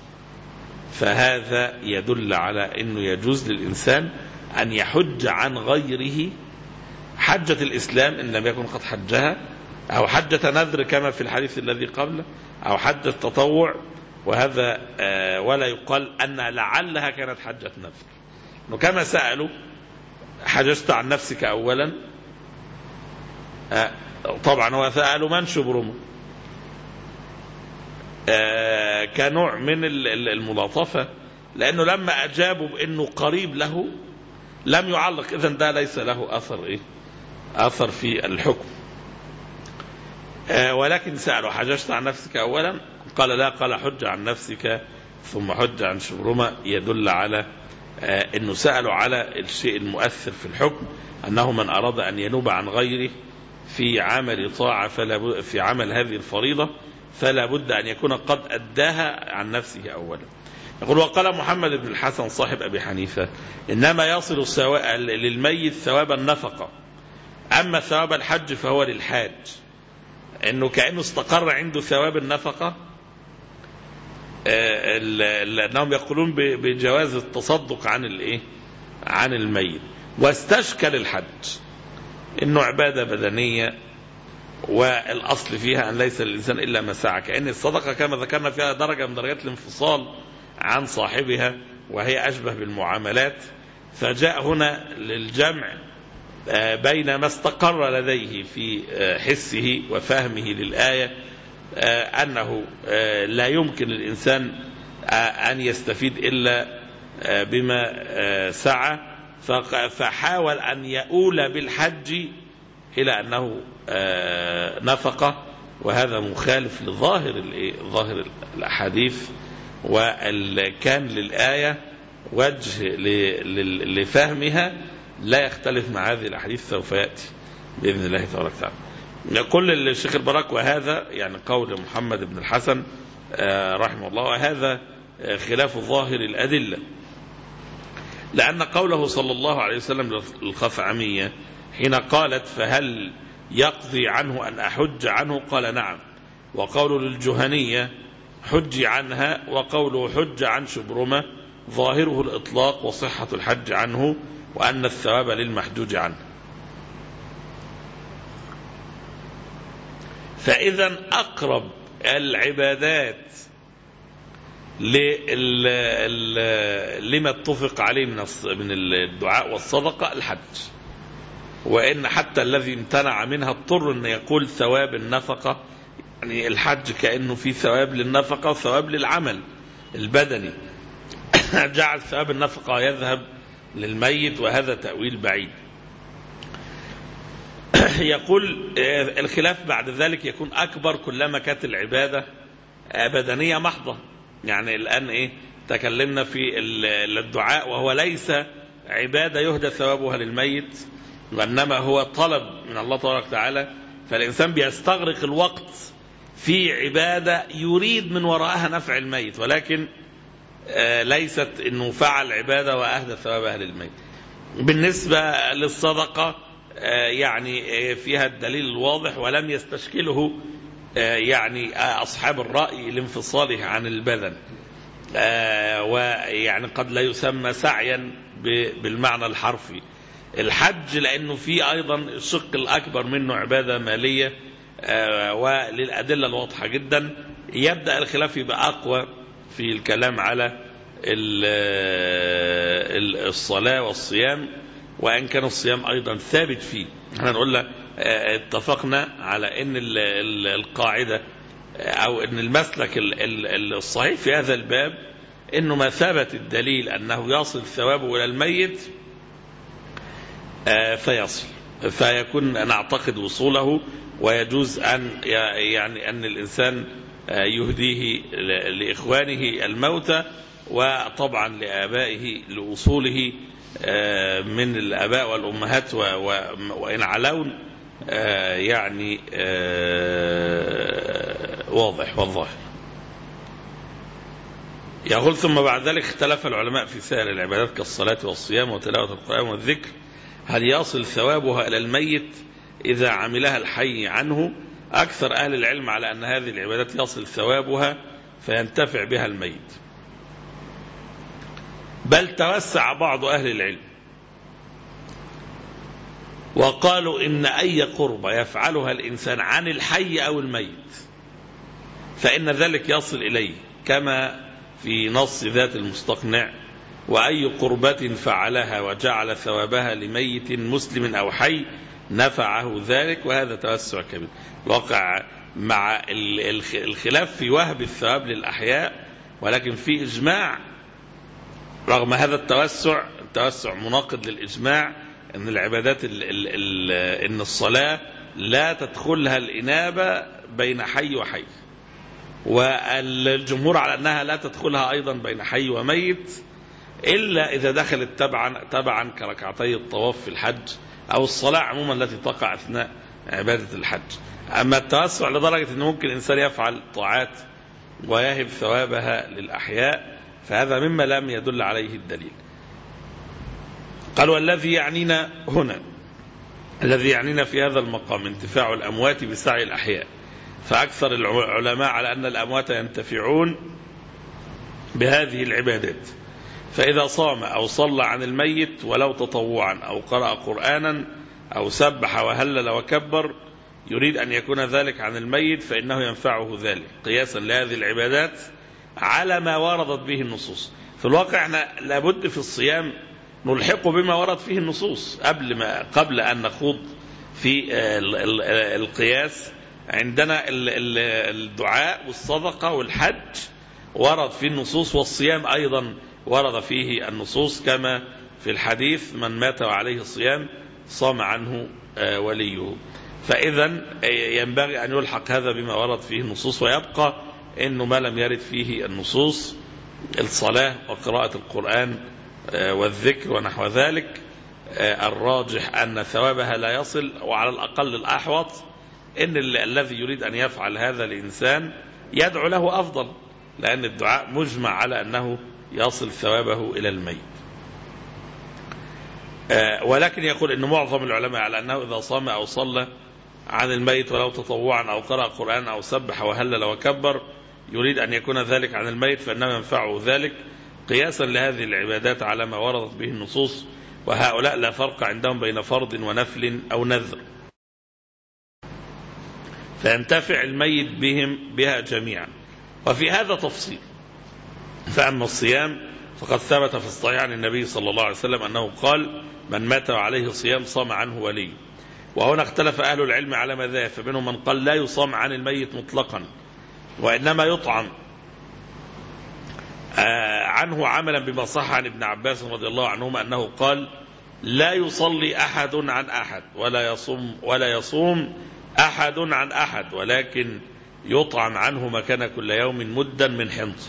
فهذا يدل على أنه يجوز للإنسان أن يحج عن غيره حجة الإسلام إن لم يكن قد حجها، أو حجة نذر كما في الحديث الذي قبله، أو حجة تطوع. وهذا ولا يقال أن لعلها كانت حجة نذر، كما سألوا حججت عن نفسك أولا، طبعا هو سألوا من شبرمه كنوع من الملاطفة، لأنه لما أجابوا بأنه قريب له لم يعلق، إذن ده ليس له أثر إيه؟ أثر في الحكم. ولكن سألوا حججت عن نفسك أولا، قال لا، قال حج عن نفسك ثم حج عن شبرمة، يدل على أنه سألوا على الشيء المؤثر في الحكم، أنه من أراد أن ينوب عن غيره في عمل طاعة فلا في عمل هذه الفريضة فلا بد أن يكون قد أداها عن نفسه أولا. يقول وقال محمد بن الحسن صاحب أبي حنيفة إنما يصل سواء للميت ثواب النفقة، أما ثواب الحج فهو للحاج، إنه كأنه استقر عنده ثواب النفقة، لأنهم يقولون بجواز التصدق عن الإيه؟ عن الميت، واستشكل الحج إنه عبادة بدنية والأصل فيها أن ليس للإنسان إلا ما سعى، كأن الصدقة كما ذكرنا فيها درجة من درجات الانفصال عن صاحبها وهي أشبه بالمعاملات. فجاء هنا للجمع بين ما استقر لديه في حسه وفهمه للآية أنه لا يمكن للإنسان أن يستفيد إلا بما سعى، فحاول أن يؤول بالحج إلى أنه نفقة، وهذا مخالف لظاهر ظاهر الأحاديث، وكان للآية وجه لفهمها لا يختلف مع هذه الأحاديث سوف يأتي بإذن الله تبارك وتعالى. يقول الشيخ البراك وهذا يعني قول محمد بن الحسن رحمه الله، وهذا خلاف ظاهر الأدلة، لأن قوله صلى الله عليه وسلم للخثعمية حين قالت فهل يقضي عنه أن أحج عنه قال نعم، وقول للجهنية حج عنها، وقوله حج عن شبرمة ظاهره الإطلاق وصحة الحج عنه وأن الثواب للمحجوج عنه. فإذا أقرب العبادات لما اتفق عليه من الدعاء والصدقة الحج، وإن حتى الذي امتنع منها اضطر أن يقول ثواب النفقة، يعني الحج كأنه في ثواب للنفقة وثواب للعمل البدني، جعل ثواب النفقة يذهب للميت، وهذا تأويل بعيد. يقول الخلاف بعد ذلك يكون أكبر كلما كانت العبادة بدنية محضة. يعني الآن إيه تكلمنا في الدعاء وهو ليس عبادة يهدى ثوابها للميت، وإنما هو طلب من الله تبارك وتعالى، فالإنسان بيستغرق الوقت في عبادة يريد من وراءها نفع الميت، ولكن ليست إنه فعل عبادة وأهدى ثوابها للميت. بالنسبة للصدقة يعني فيها الدليل الواضح ولم يستشكله يعني أصحاب الرأي لانفصاله عن البدن، ويعني قد لا يسمى سعيا بالمعنى الحرفي. الحج لأنه فيه أيضا الشق الأكبر منه عبادة مالية، وللأدلة الواضحة جدا يبدأ الخلاف يبقى أقوى في الكلام على الصلاة والصيام، وإن كان الصيام أيضا ثابت فيه. احنا نقول له اتفقنا على ان القاعدة او ان المسلك الصحيح في هذا الباب انه ما ثبت الدليل انه يصل ثوابه الى الميت فيصل، فيكون نعتقد وصوله، ويجوز ان يعني ان الانسان يهديه لاخوانه الموتى، وطبعا لآبائه لأصوله من الآباء والأمهات وإن علون آه يعني آه واضح والظاهر. يقول ثم بعد ذلك اختلف العلماء في سائر العبادات كالصلاة والصيام وتلاوة القرآن والذكر، هل يصل ثوابها إلى الميت إذا عملها الحي عنه؟ أكثر أهل العلم على أن هذه العبادات يصل ثوابها فينتفع بها الميت، بل توسع بعض أهل العلم وقالوا إن أي قربة يفعلها الإنسان عن الحي أو الميت فإن ذلك يصل إليه، كما في نص ذات المستقنع: وأي قربة فعلها وجعل ثوابها لميت مسلم أو حي نفعه ذلك. وهذا توسع كبير. الواقع مع الخلاف في وهب الثواب للأحياء، ولكن في إجماع رغم هذا التوسع، التوسع مناقض للإجماع أن العبادات ال ال ال أن الصلاة لا تدخلها الإنابة بين حي وحي، والجمهور على أنها لا تدخلها أيضا بين حي وميت إلا إذا دخلت تبعا تبعا كركعتي الطواف في الحج أو الصلاة عموما التي تقع أثناء عبادة الحج. أما التوسع لدرجة أنه ممكن الإنسان يفعل طاعات ويهب ثوابها للأحياء، فهذا مما لم يدل عليه الدليل. قالوا الذي يعنينا هنا، الذي يعنينا في هذا المقام انتفاع الأموات بسعي الأحياء، فأكثر العلماء على أن الأموات ينتفعون بهذه العبادات، فإذا صام أو صلى عن الميت ولو تطوعا أو قرأ قرآنا أو سبح وهلل وكبر يريد أن يكون ذلك عن الميت فإنه ينفعه ذلك، قياسا لهذه العبادات على ما وردت به النصوص. في الواقع احنا لابد في الصيام نلحق بما ورد فيه النصوص قبل ما قبل أن نخوض في القياس. عندنا الدعاء والصدقة والحج ورد فيه النصوص، والصيام أيضا ورد فيه النصوص، كما في الحديث: من مات وعليه الصيام صام عنه وليه. فإذا ينبغي أن يلحق هذا بما ورد فيه النصوص، ويبقى إنه ما لم يرد فيه النصوص، الصلاة وقراءة القرآن والذكر ونحو ذلك، الراجح أن ثوابها لا يصل، وعلى الأقل الأحوط إن الذي يريد أن يفعل هذا الإنسان يدعو له أفضل، لأن الدعاء مجمع على أنه يصل ثوابه إلى الميت. ولكن يقول إن معظم العلماء على أنه إذا صام أو صلى عن الميت ولو تطوعا أو قرأ قرآن أو سبح وهلل وكبر يريد أن يكون ذلك عن الميت فإنه ينفعه ذلك، قياسا لهذه العبادات على ما وردت به النصوص. وهؤلاء لا فرق عندهم بين فرض ونفل أو نذر، فينتفع الميت بهم بها جميعا. وفي هذا تفصيل، فأما الصيام فقد ثبت في الصحيح عن النبي صلى الله عليه وسلم أنه قال: من مات وعليه صيام صام عنه ولي. وهنا اختلف أهل العلم على مذاهب، فمنهم من قال لا يصام عن الميت مطلقا وإنما يطعم عنه عملا بما صح عن ابن عباس رضي الله عنهما أنه قال: لا يصلي أحد عن أحد ولا يصوم ولا يصوم أحد عن أحد، ولكن يطعم عنه مكان كل يوم مدا من حنطة.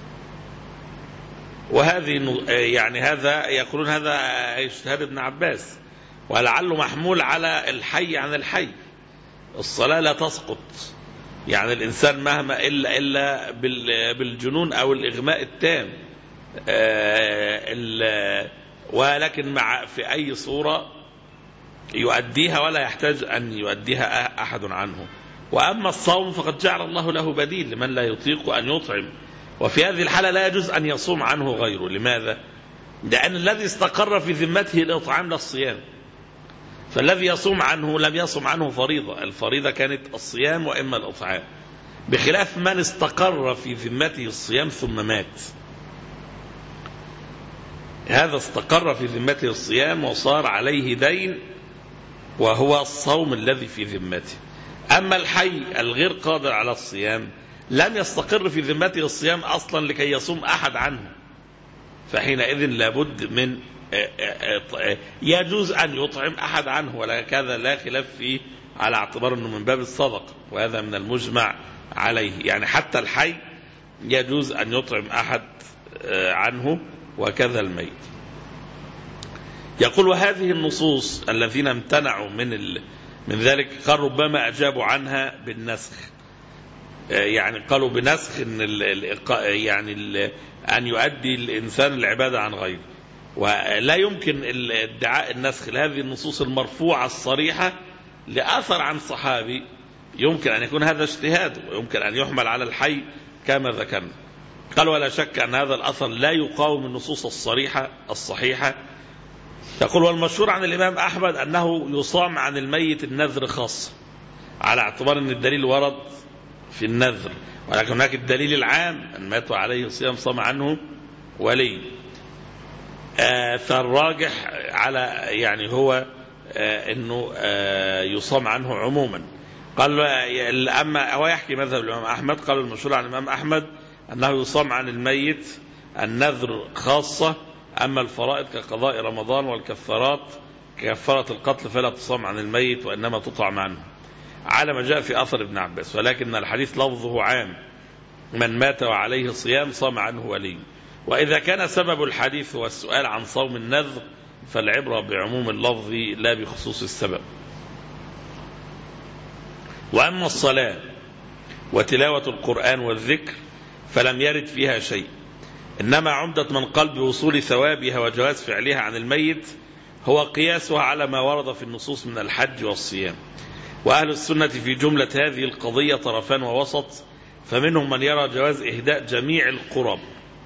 وهذه يعني هذا يقولون هذا اجتهاد ابن عباس، ولعله محمول على الحي عن الحي. الصلاة لا تسقط، يعني الإنسان مهما إلا إلا بالجنون أو الإغماء التام، ولكن مع في أي صورة يؤديها ولا يحتاج أن يؤديها أحد عنه. وأما الصوم فقد جعل الله له بديل لمن لا يطيق أن يطعم، وفي هذه الحالة لا يجوز أن يصوم عنه غيره. لماذا؟ لأن الذي استقر في ذمته الإطعام لا الصيام، فالذي يصوم عنه لم يصوم عنه فريضة، الفريضة كانت الصيام وإما الإطعام، بخلاف من استقر في ذمته الصيام ثم مات. هذا استقر في ذمته الصيام وصار عليه دين وهو الصوم الذي في ذمته. أما الحي الغير قادر على الصيام لم يستقر في ذمته الصيام أصلا لكي يصوم أحد عنه، فحينئذ لابد من يجوز أن يطعم أحد عنه، ولكذا لا خلاف فيه على اعتبار أنه من باب الصدقة، وهذا من المجمع عليه. يعني حتى الحي يجوز أن يطعم أحد عنه، وكذا الميت. يقول: وهذه النصوص الذين امتنعوا من من ذلك قال ربما أجابوا عنها بالنسخ، يعني قالوا بنسخ إن ال يعني ال أن يؤدي الإنسان العبادة عن غيره، ولا يمكن ادعاء النسخ لهذه النصوص المرفوعة الصريحة لأثر عن صحابي. يمكن أن يكون هذا اجتهاد، ويمكن أن يحمل على الحي كما ذكرنا. قال ولا شك أن هذا الأثر لا يقاوم النصوص الصريحة الصحيحة. يقول والمشهور عن الإمام أحمد أنه يصام عن الميت النذر خاصة، على اعتبار أن الدليل ورد في النذر، ولكن هناك الدليل العام أن مات عليه صيام صام عنه ولي. آه فالراجح على يعني هو آه أنه آه يصام عنه عموما. قال أما هو يحكي مذهب الإمام أحمد، قال المشهور عن الإمام أحمد أنه يصام عن الميت النذر خاصة، أما الفرائض كقضاء رمضان والكفارات ككفارة القتل فلا تصام عن الميت وإنما تطعم عنه، على ما جاء في أثر ابن عباس، ولكن الحديث لفظه عام، من مات وعليه صيام صام عنه ولي. وإذا كان سبب الحديث هو السؤال عن صوم النذر فالعبرة بعموم اللفظ لا بخصوص السبب. وأما الصلاة وتلاوة القرآن والذكر فلم يرد فيها شيء، إنما عمدة من قال بوصول ثوابها وجواز فعلها عن الميت هو قياسها على ما ورد في النصوص من الحج والصيام. وأهل السنة في جملة هذه القضية طرفان ووسط، فمنهم من يرى جواز إهداء جميع القرب،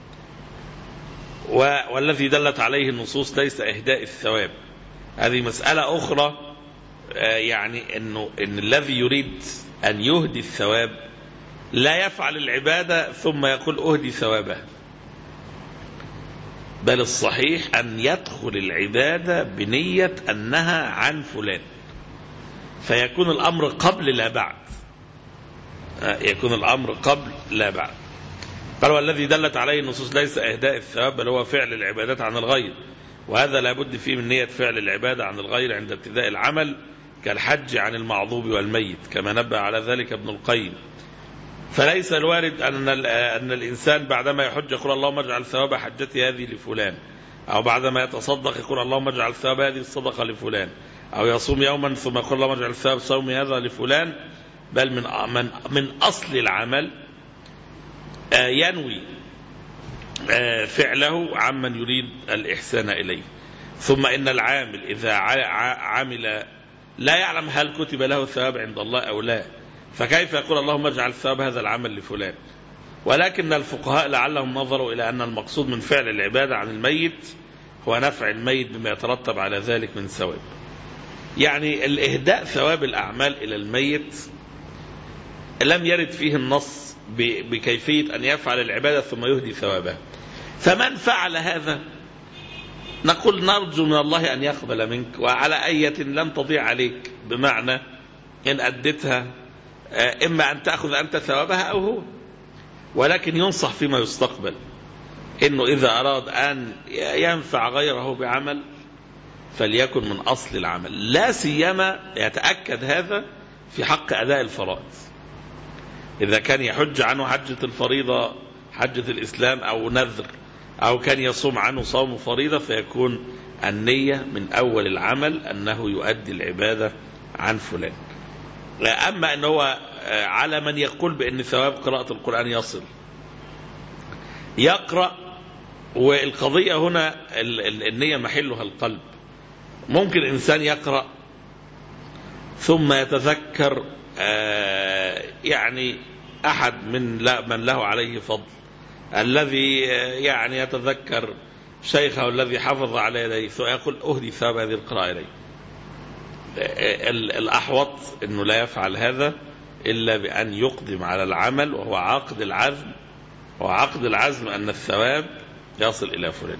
والذي دلت عليه النصوص ليس إهداء الثواب. هذه مسألة أخرى، يعني إنه إن الذي يريد أن يهدي الثواب لا يفعل العبادة ثم يقول أهدي ثوابها، بل الصحيح أن يدخل العبادة بنية أنها عن فلان، فيكون الأمر قبل لا بعد، يكون الأمر قبل لا بعد. قال والذي دلت عليه النصوص ليس إهداء الثواب بل هو فعل العبادات عن الغير، وهذا لابد فيه من نية فعل العبادة عن الغير عند ابتداء العمل، كالحج عن المعذوب والميت كما نبه على ذلك ابن القيم. فليس الوارد أن أن الإنسان بعدما يحج يقول اللهم اجعل ثواب حجتي هذه لفلان، أو بعدما يتصدق يقول اللهم اجعل ثواب هذه الصدقة لفلان، أو يصوم يوما ثم يقول اللهم اجعل ثواب صومي هذا لفلان، بل من من من أصل العمل ينوي فعله عمن يريد الإحسان إليه. ثم إن العامل إذا عمل لا يعلم هل كتب له الثواب عند الله أو لا، فكيف يقول اللهم اجعل ثواب هذا العمل لفلان؟ ولكن الفقهاء لعلهم نظروا إلى أن المقصود من فعل العبادة عن الميت هو نفع الميت بما يترتب على ذلك من ثواب. يعني الإهداء ثواب الأعمال إلى الميت لم يرد فيه النص بكيفية أن يفعل العبادة ثم يهدي ثوابها، فمن فعل هذا نقول نرجو من الله أن يقبل منك، وعلى أية لن تضيع عليك، بمعنى إن أدتها إما أن تأخذ أنت ثوابها أو هو، ولكن ينصح فيما يستقبل إنه إذا أراد أن ينفع غيره بعمل فليكن من أصل العمل، لا سيما يتأكد هذا في حق أداء الفرائض. إذا كان يحج عنه حجة الفريضة حجة الإسلام أو نذر، أو كان يصوم عنه صوم فريضة، فيكون النية من أول العمل أنه يؤدي العبادة عن فلان. أما أنه على من يقول بأن ثواب قراءة القرآن يصل يقرأ، والقضية هنا النية محلها القلب. ممكن إنسان يقرأ ثم يتذكر يعني أحد من من له عليه فضل، الذي يعني يتذكر شيخه الذي حفظ على يديه، فيقول أهدي ثواب هذه القراءة إليه. الأحوط أنه لا يفعل هذا إلا بأن يقدم على العمل، وهو عقد العزم، وعقد العزم أن الثواب يصل إلى فلان.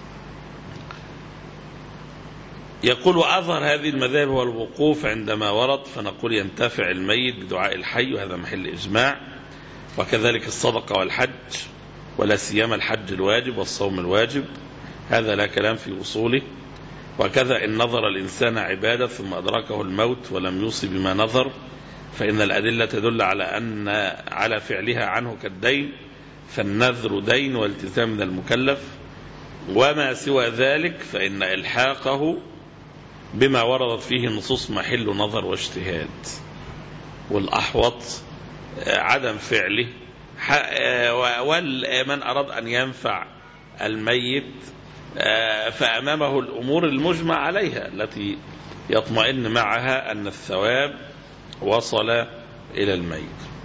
يقول وأظهر هذه المذاهب هو الوقوف عندما ورد، فنقول ينتفع الميت بدعاء الحي، وهذا محل إجماع، وكذلك الصدقة والحج، ولا سيما الحج الواجب والصوم الواجب، هذا لا كلام في أصوله. وكذا إن نظر الإنسان عبادة ثم أدركه الموت ولم يوصي بما نظر، فإن الأدلة تدل على أن على فعلها عنه كالدين، فالنذر دين والتزام من المكلف، وما سوى ذلك فإن إلحاقه بما وردت فيه نصوص محل نظر واجتهاد، والأحوط عدم فعله. ومن أراد أن ينفع الميت فأمامه الأمور المجمع عليها التي يطمئن معها أن الثواب وصل إلى الميت.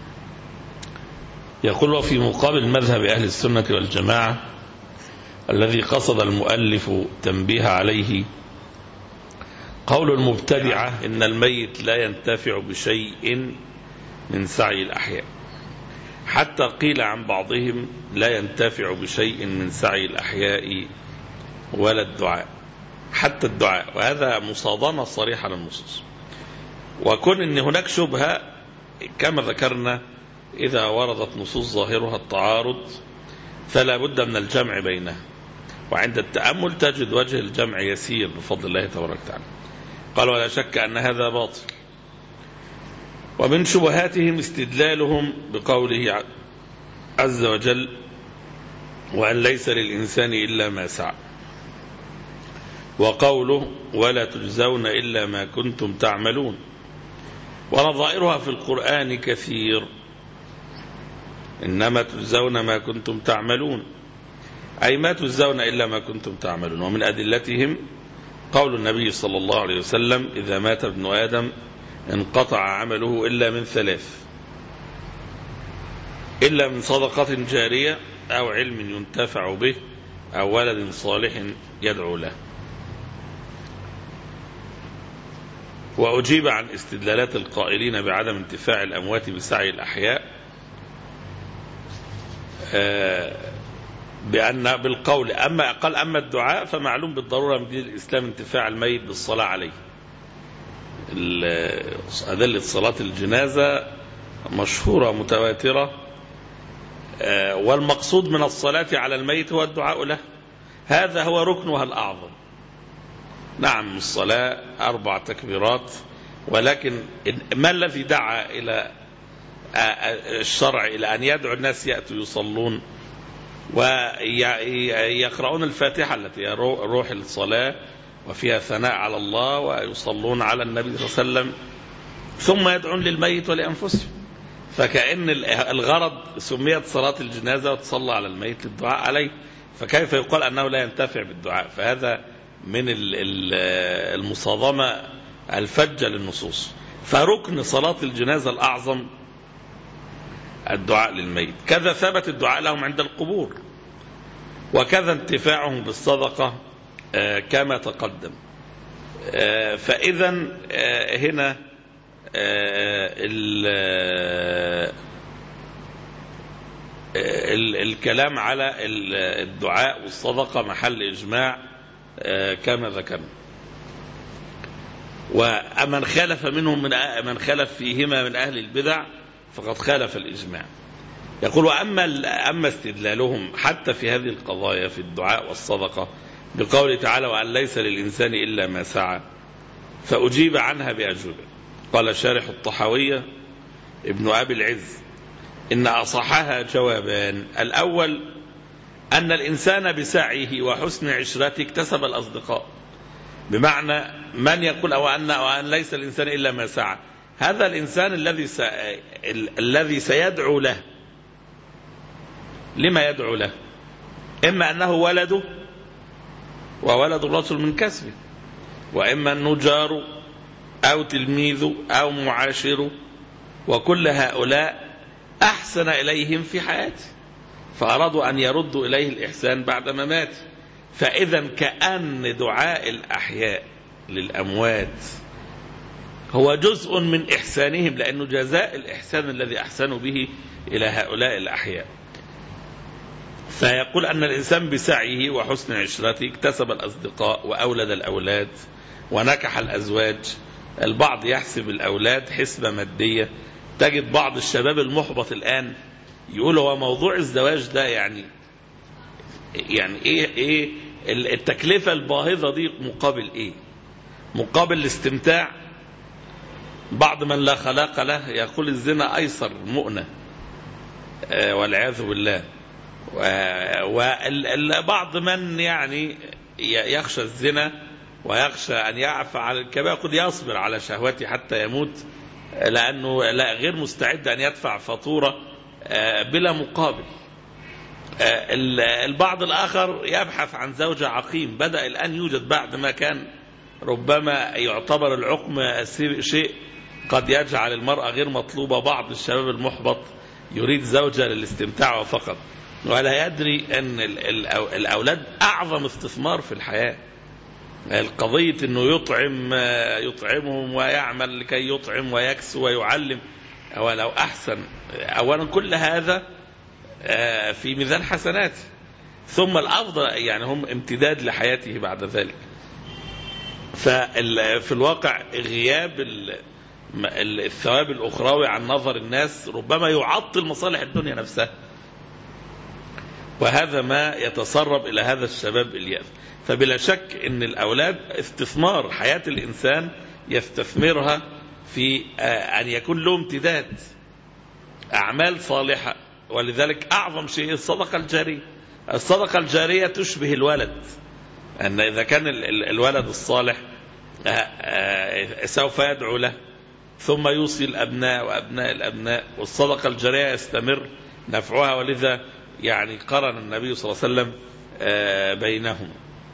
يقول: وفي مقابل مذهب أهل السنة والجماعة الذي قصد المؤلف تنبيه عليه قول المبتدعة إن الميت لا ينتفع بشيء من سعي الأحياء، حتى قيل عن بعضهم لا ينتفع بشيء من سعي الأحياء ولا الدعاء، حتى الدعاء، وهذا مصادمة صريحة للنصوص. وكون أن هناك شبهة كما ذكرنا إذا وردت نصوص ظاهرها التعارض فلا بد من الجمع بينها، وعند التأمل تجد وجه الجمع يسير بفضل الله تبارك وتعالى. قال: ولا شك أن هذا باطل. ومن شبهاتهم استدلالهم بقوله عز وجل: وأن ليس للإنسان إلا ما سعى، وقوله: ولا تجزون إلا ما كنتم تعملون. ونظائرها في القرآن كثير، إنما تجزون ما كنتم تعملون، أي ما تجزون إلا ما كنتم تعملون. ومن أدلتهم قول النبي صلى الله عليه وسلم: إذا مات ابن آدم انقطع عمله إلا من ثلاث، إلا من صدقة جارية أو علم ينتفع به أو ولد صالح يدعو له. وأجيب عن استدلالات القائلين بعدم انتفاع الأموات بسعي الأحياء بأن بالقول أما قال أما الدعاء فمعلوم بالضرورة من دين الإسلام انتفاع الميت بالصلاة عليه. أدلة صلاة الجنازة مشهورة متواترة، والمقصود من الصلاة على الميت هو الدعاء له، هذا هو ركنها الأعظم. نعم الصلاة أربع تكبيرات، ولكن ما الذي دعا إلى الشرع إلى أن يدعو الناس يأتوا يصلون ويقرؤون الفاتحة التي هي روح الصلاة وفيها ثناء على الله، ويصلون على النبي صلى الله عليه وسلم، ثم يدعون للميت ولأنفسهم. فكأن الغرض سميت صلاة الجنازة وتصلى على الميت للدعاء عليه، فكيف يقال أنه لا ينتفع بالدعاء؟ فهذا من المصادمة الفجة للنصوص. فركن صلاة الجنازة الأعظم الدعاء للميت، كذا ثبت الدعاء لهم عند القبور، وكذا انتفاعهم بالصدقة كما تقدم. فإذا هنا الكلام على الدعاء والصدقة محل إجماع كما ذكرنا. ومن خالف منهم من من خالف فيهما من أهل البدع فقد خالف الإجماع. يقول: أما أما استدلالهم حتى في هذه القضايا في الدعاء والصدقة بقوله تعالى: وأن ليس للإنسان إلا ما سعى، فأجيب عنها بأجوبة. قال شارح الطحاوية ابن أبي العز: إن أصحها جوابان. الأول أن الإنسان بسعيه وحسن عشرته اكتسب الأصدقاء، بمعنى من يقول أو أن وأن ليس الإنسان إلا ما سعى، هذا الإنسان الذي س... الذي سيدعو له. لما يدعو له؟ إما أنه ولده وولد الرجل من كسبه، وإما أنه جاره أو تلميذه أو معاشره، وكل هؤلاء أحسن إليهم في حياته فأرادوا أن يردوا إليه الإحسان بعد مماته. فإذا كأن دعاء الأحياء للأموات هو جزء من إحسانهم، لأنه جزاء الإحسان الذي أحسنوا به إلى هؤلاء الأحياء. فيقول أن الإنسان بسعيه وحسن عشرته اكتسب الأصدقاء وأولد الأولاد ونكح الأزواج. البعض يحسب الأولاد حسبة مادية. تجد بعض الشباب المحبط الآن يقول هو موضوع الزواج ده يعني يعني إيه إيه التكلفة الباهظة دي مقابل إيه؟ مقابل الاستمتاع. بعض من لا خلاق له يقول الزنا أيسر مؤنة والعياذ بالله. وبعض من يعني يخشى الزنا ويخشى أن يعفى على الكبائر قد يصبر على شهوته حتى يموت، لأنه لا غير مستعد أن يدفع فاتورة بلا مقابل. البعض الآخر يبحث عن زوجة عقيم، بدأ الآن يوجد بعد ما كان ربما يعتبر العقم شيء قد يجعل المرأة غير مطلوبة. بعض الشباب المحبط يريد زوجة للاستمتاع فقط، ولا يدري أن الأولاد أعظم استثمار في الحياة. القضية أنه يطعم يطعمهم ويعمل لكي يطعم ويكسو ويعلم، ولو أحسن أولا كل هذا في ميزان حسناته، ثم الأفضل يعني هم امتداد لحياته بعد ذلك. ففي الواقع غياب الثواب الأخروي عن نظر الناس ربما يعطل مصالح الدنيا نفسها، وهذا ما يتسرب إلى هذا الشباب الياس. فبلا شك أن الأولاد استثمار حياة الإنسان يستثمرها في أن يكون له امتداد أعمال صالحة. ولذلك أعظم شيء الصدقة الجارية. الصدقة الجارية تشبه الولد، أن إذا كان الولد الصالح سوف يدعو له، ثم يوصي الأبناء وأبناء الأبناء، والصدقة الجارية يستمر نفعها. ولذا يعني قرن النبي صلى الله عليه وسلم بينهم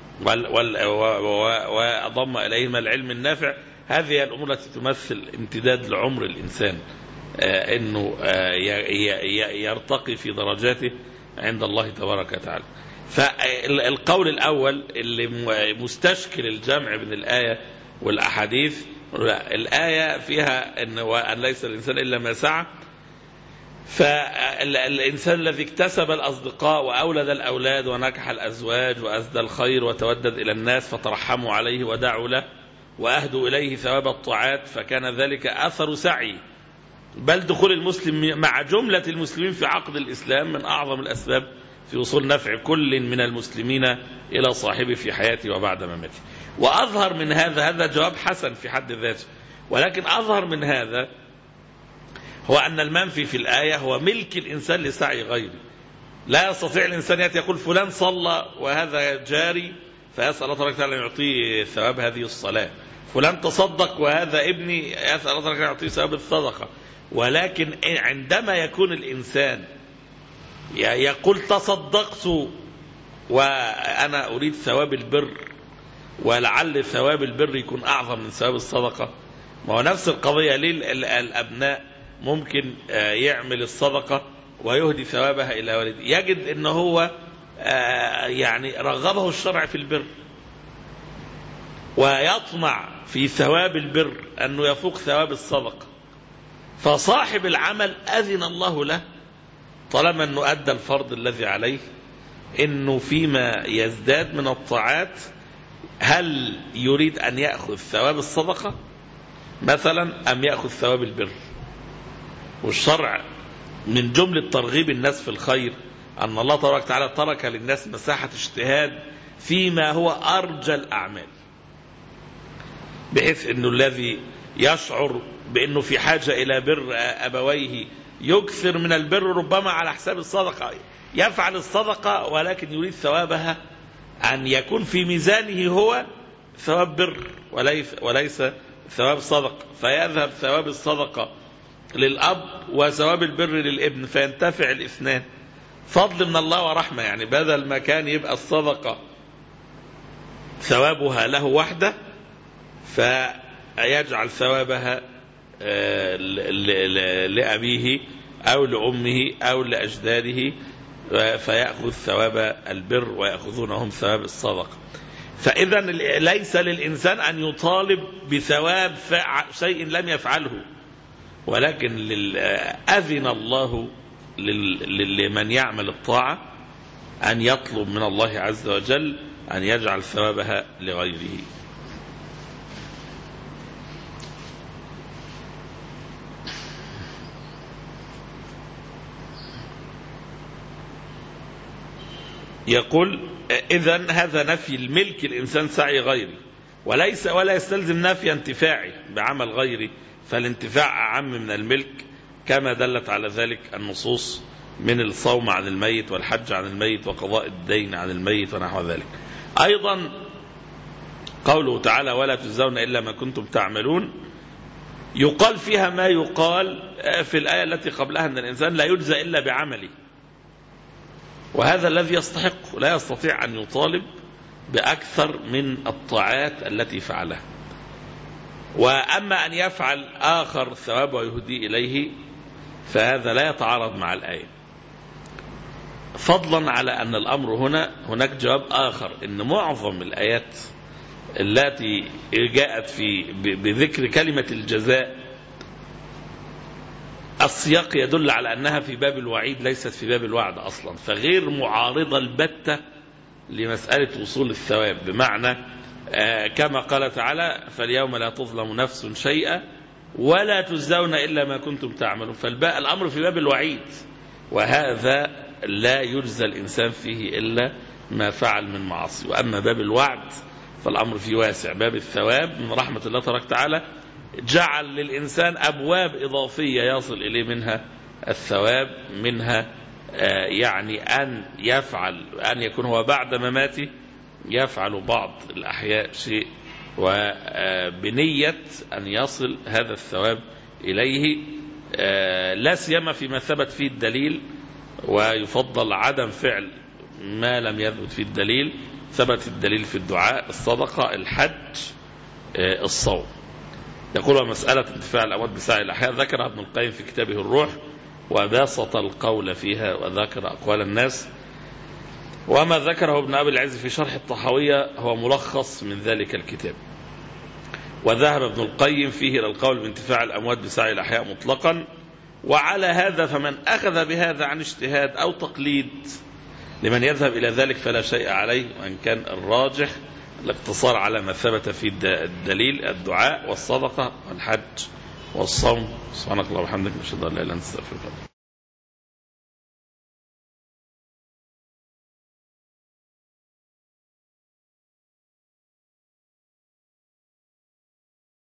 وأضم إليهما العلم النافع. هذه الأمور التي تمثل امتداد لعمر الإنسان، أنه يرتقي في درجاته عند الله تبارك وتعالى. فالقول الأول اللي مستشكل الجمع بين الآية والأحاديث، الآية فيها أن ليس الإنسان إلا ما سعى، فالإنسان الذي اكتسب الأصدقاء وأولد الأولاد ونكح الأزواج وأسدى الخير وتودد إلى الناس فترحموا عليه ودعوا له وأهدوا إليه ثواب الطاعات، فكان ذلك أثر سعي. بل دخول المسلم مع جملة المسلمين في عقد الإسلام من أعظم الأسباب في وصول نفع كل من المسلمين إلى صاحبه في حياته وبعد مماته. وأظهر من هذا، هذا جواب حسن في حد ذاته، ولكن أظهر من هذا هو أن المنفي في الآية هو ملك الإنسان لسعي غيره. لا يستطيع الإنسان يأتي يقول فلان صلى وهذا جاري فيسأل الله تبارك وتعالى أن يعطيه ثواب هذه الصلاة، فلان تصدق وهذا ابني يسأل الله تبارك وتعالى أن يعطيه ثواب الصدقة. ولكن عندما يكون الإنسان يقول تصدقت وأنا أريد ثواب البر، ولعل ثواب البر يكون أعظم من ثواب الصدقة، ما هو نفس القضية. ليه الأبناء ممكن يعمل الصدقة ويهدي ثوابها إلى والده، يجد أنه هو يعني رغبه الشرع في البر ويطمع في ثواب البر أنه يفوق ثواب الصدقة، فصاحب العمل أذن الله له طالما أنه أدى الفرض الذي عليه، أنه فيما يزداد من الطاعات هل يريد أن يأخذ ثواب الصدقة مثلا أم يأخذ ثواب البر. والشرع من جملة ترغيب الناس في الخير أن الله تبارك وتعالى ترك للناس مساحة اجتهاد فيما هو أرجى الأعمال، بحيث أنه الذي يشعر بأنه في حاجة إلى بر أبويه يكثر من البر ربما على حساب الصدقة، يفعل الصدقة ولكن يريد ثوابها أن يكون في ميزانه هو ثواب بر وليس, وليس ثواب صدقة، فيذهب ثواب الصدقة للأب وثواب البر للابن فينتفع الاثنان. فضل من الله ورحمة، يعني بدل ما كان يبقى الصدقة ثوابها له وحده فيجعل ثوابها لأبيه أو لأمه أو لأجداده فيأخذ ثواب البر ويأخذونهم ثواب الصدقة. فإذا ليس للإنسان أن يطالب بثواب شيء لم يفعله، ولكن أذن الله لمن يعمل الطاعة أن يطلب من الله عز وجل أن يجعل ثوابها لغيره. يقول إذن هذا نفي الملك الإنسان سعي غيري، وليس ولا يستلزم نفي انتفاعي بعمل غيري، فالانتفاع أعم من الملك كما دلت على ذلك النصوص من الصوم عن الميت والحج عن الميت وقضاء الدين عن الميت ونحو ذلك. أيضا قوله تعالى ولا تجزون إلا ما كنتم تعملون يقال فيها ما يقال في الآية التي قبلها أن الإنسان لا يجزى إلا بعمله، وهذا الذي يستحق، لا يستطيع أن يطالب بأكثر من الطاعات التي فعلها. وأما أن يفعل آخر الثواب ويهدي إليه فهذا لا يتعارض مع الآية، فضلا على أن الأمر هنا هناك جواب آخر، إن معظم الآيات التي جاءت في بذكر كلمة الجزاء السياق يدل على أنها في باب الوعيد ليست في باب الوعد أصلا، فغير معارضة البتة لمسألة وصول الثواب، بمعنى آه كما قال تعالى فاليوم لا تظلم نفس شيئا ولا تجزون إلا ما كنتم تعملون، فالباء الأمر في باب الوعيد، وهذا لا يجزى الإنسان فيه إلا ما فعل من معاصي. وأما باب الوعد فالأمر فيه واسع، باب الثواب من رحمة الله تبارك وتعالى جعل للإنسان أبواب إضافية يصل إليه منها الثواب، منها آه يعني أن يفعل أن يكون هو بعد مماته يفعل بعض الأحياء شيء وبنية أن يصل هذا الثواب إليه، آه لا سيما فيما ثبت فيه الدليل، ويفضل عدم فعل ما لم يثبت فيه الدليل. ثبت الدليل في الدعاء، الصدقة، الحج، آه الصوم. يقول مسألة انتفاع الأموات بسعي الأحياء ذكرها ابن القيم في كتابه الروح وباسط القول فيها وذكر أقوال الناس، وما ذكره ابن أبي العز في شرح الطحاوية هو ملخص من ذلك الكتاب. وذهب ابن القيم فيه إلى القول بانتفاع الأموات بسعي الأحياء مطلقا، وعلى هذا فمن أخذ بهذا عن اجتهاد أو تقليد لمن يذهب إلى ذلك فلا شيء عليه، وإن كان الراجح الاقتصار على ما ثبت في الدليل، الدعاء والصدقة والحج والصوم. سبحانك اللهم وبحمدك، نشهد أن لا إله إلا أنت، نستغفرك.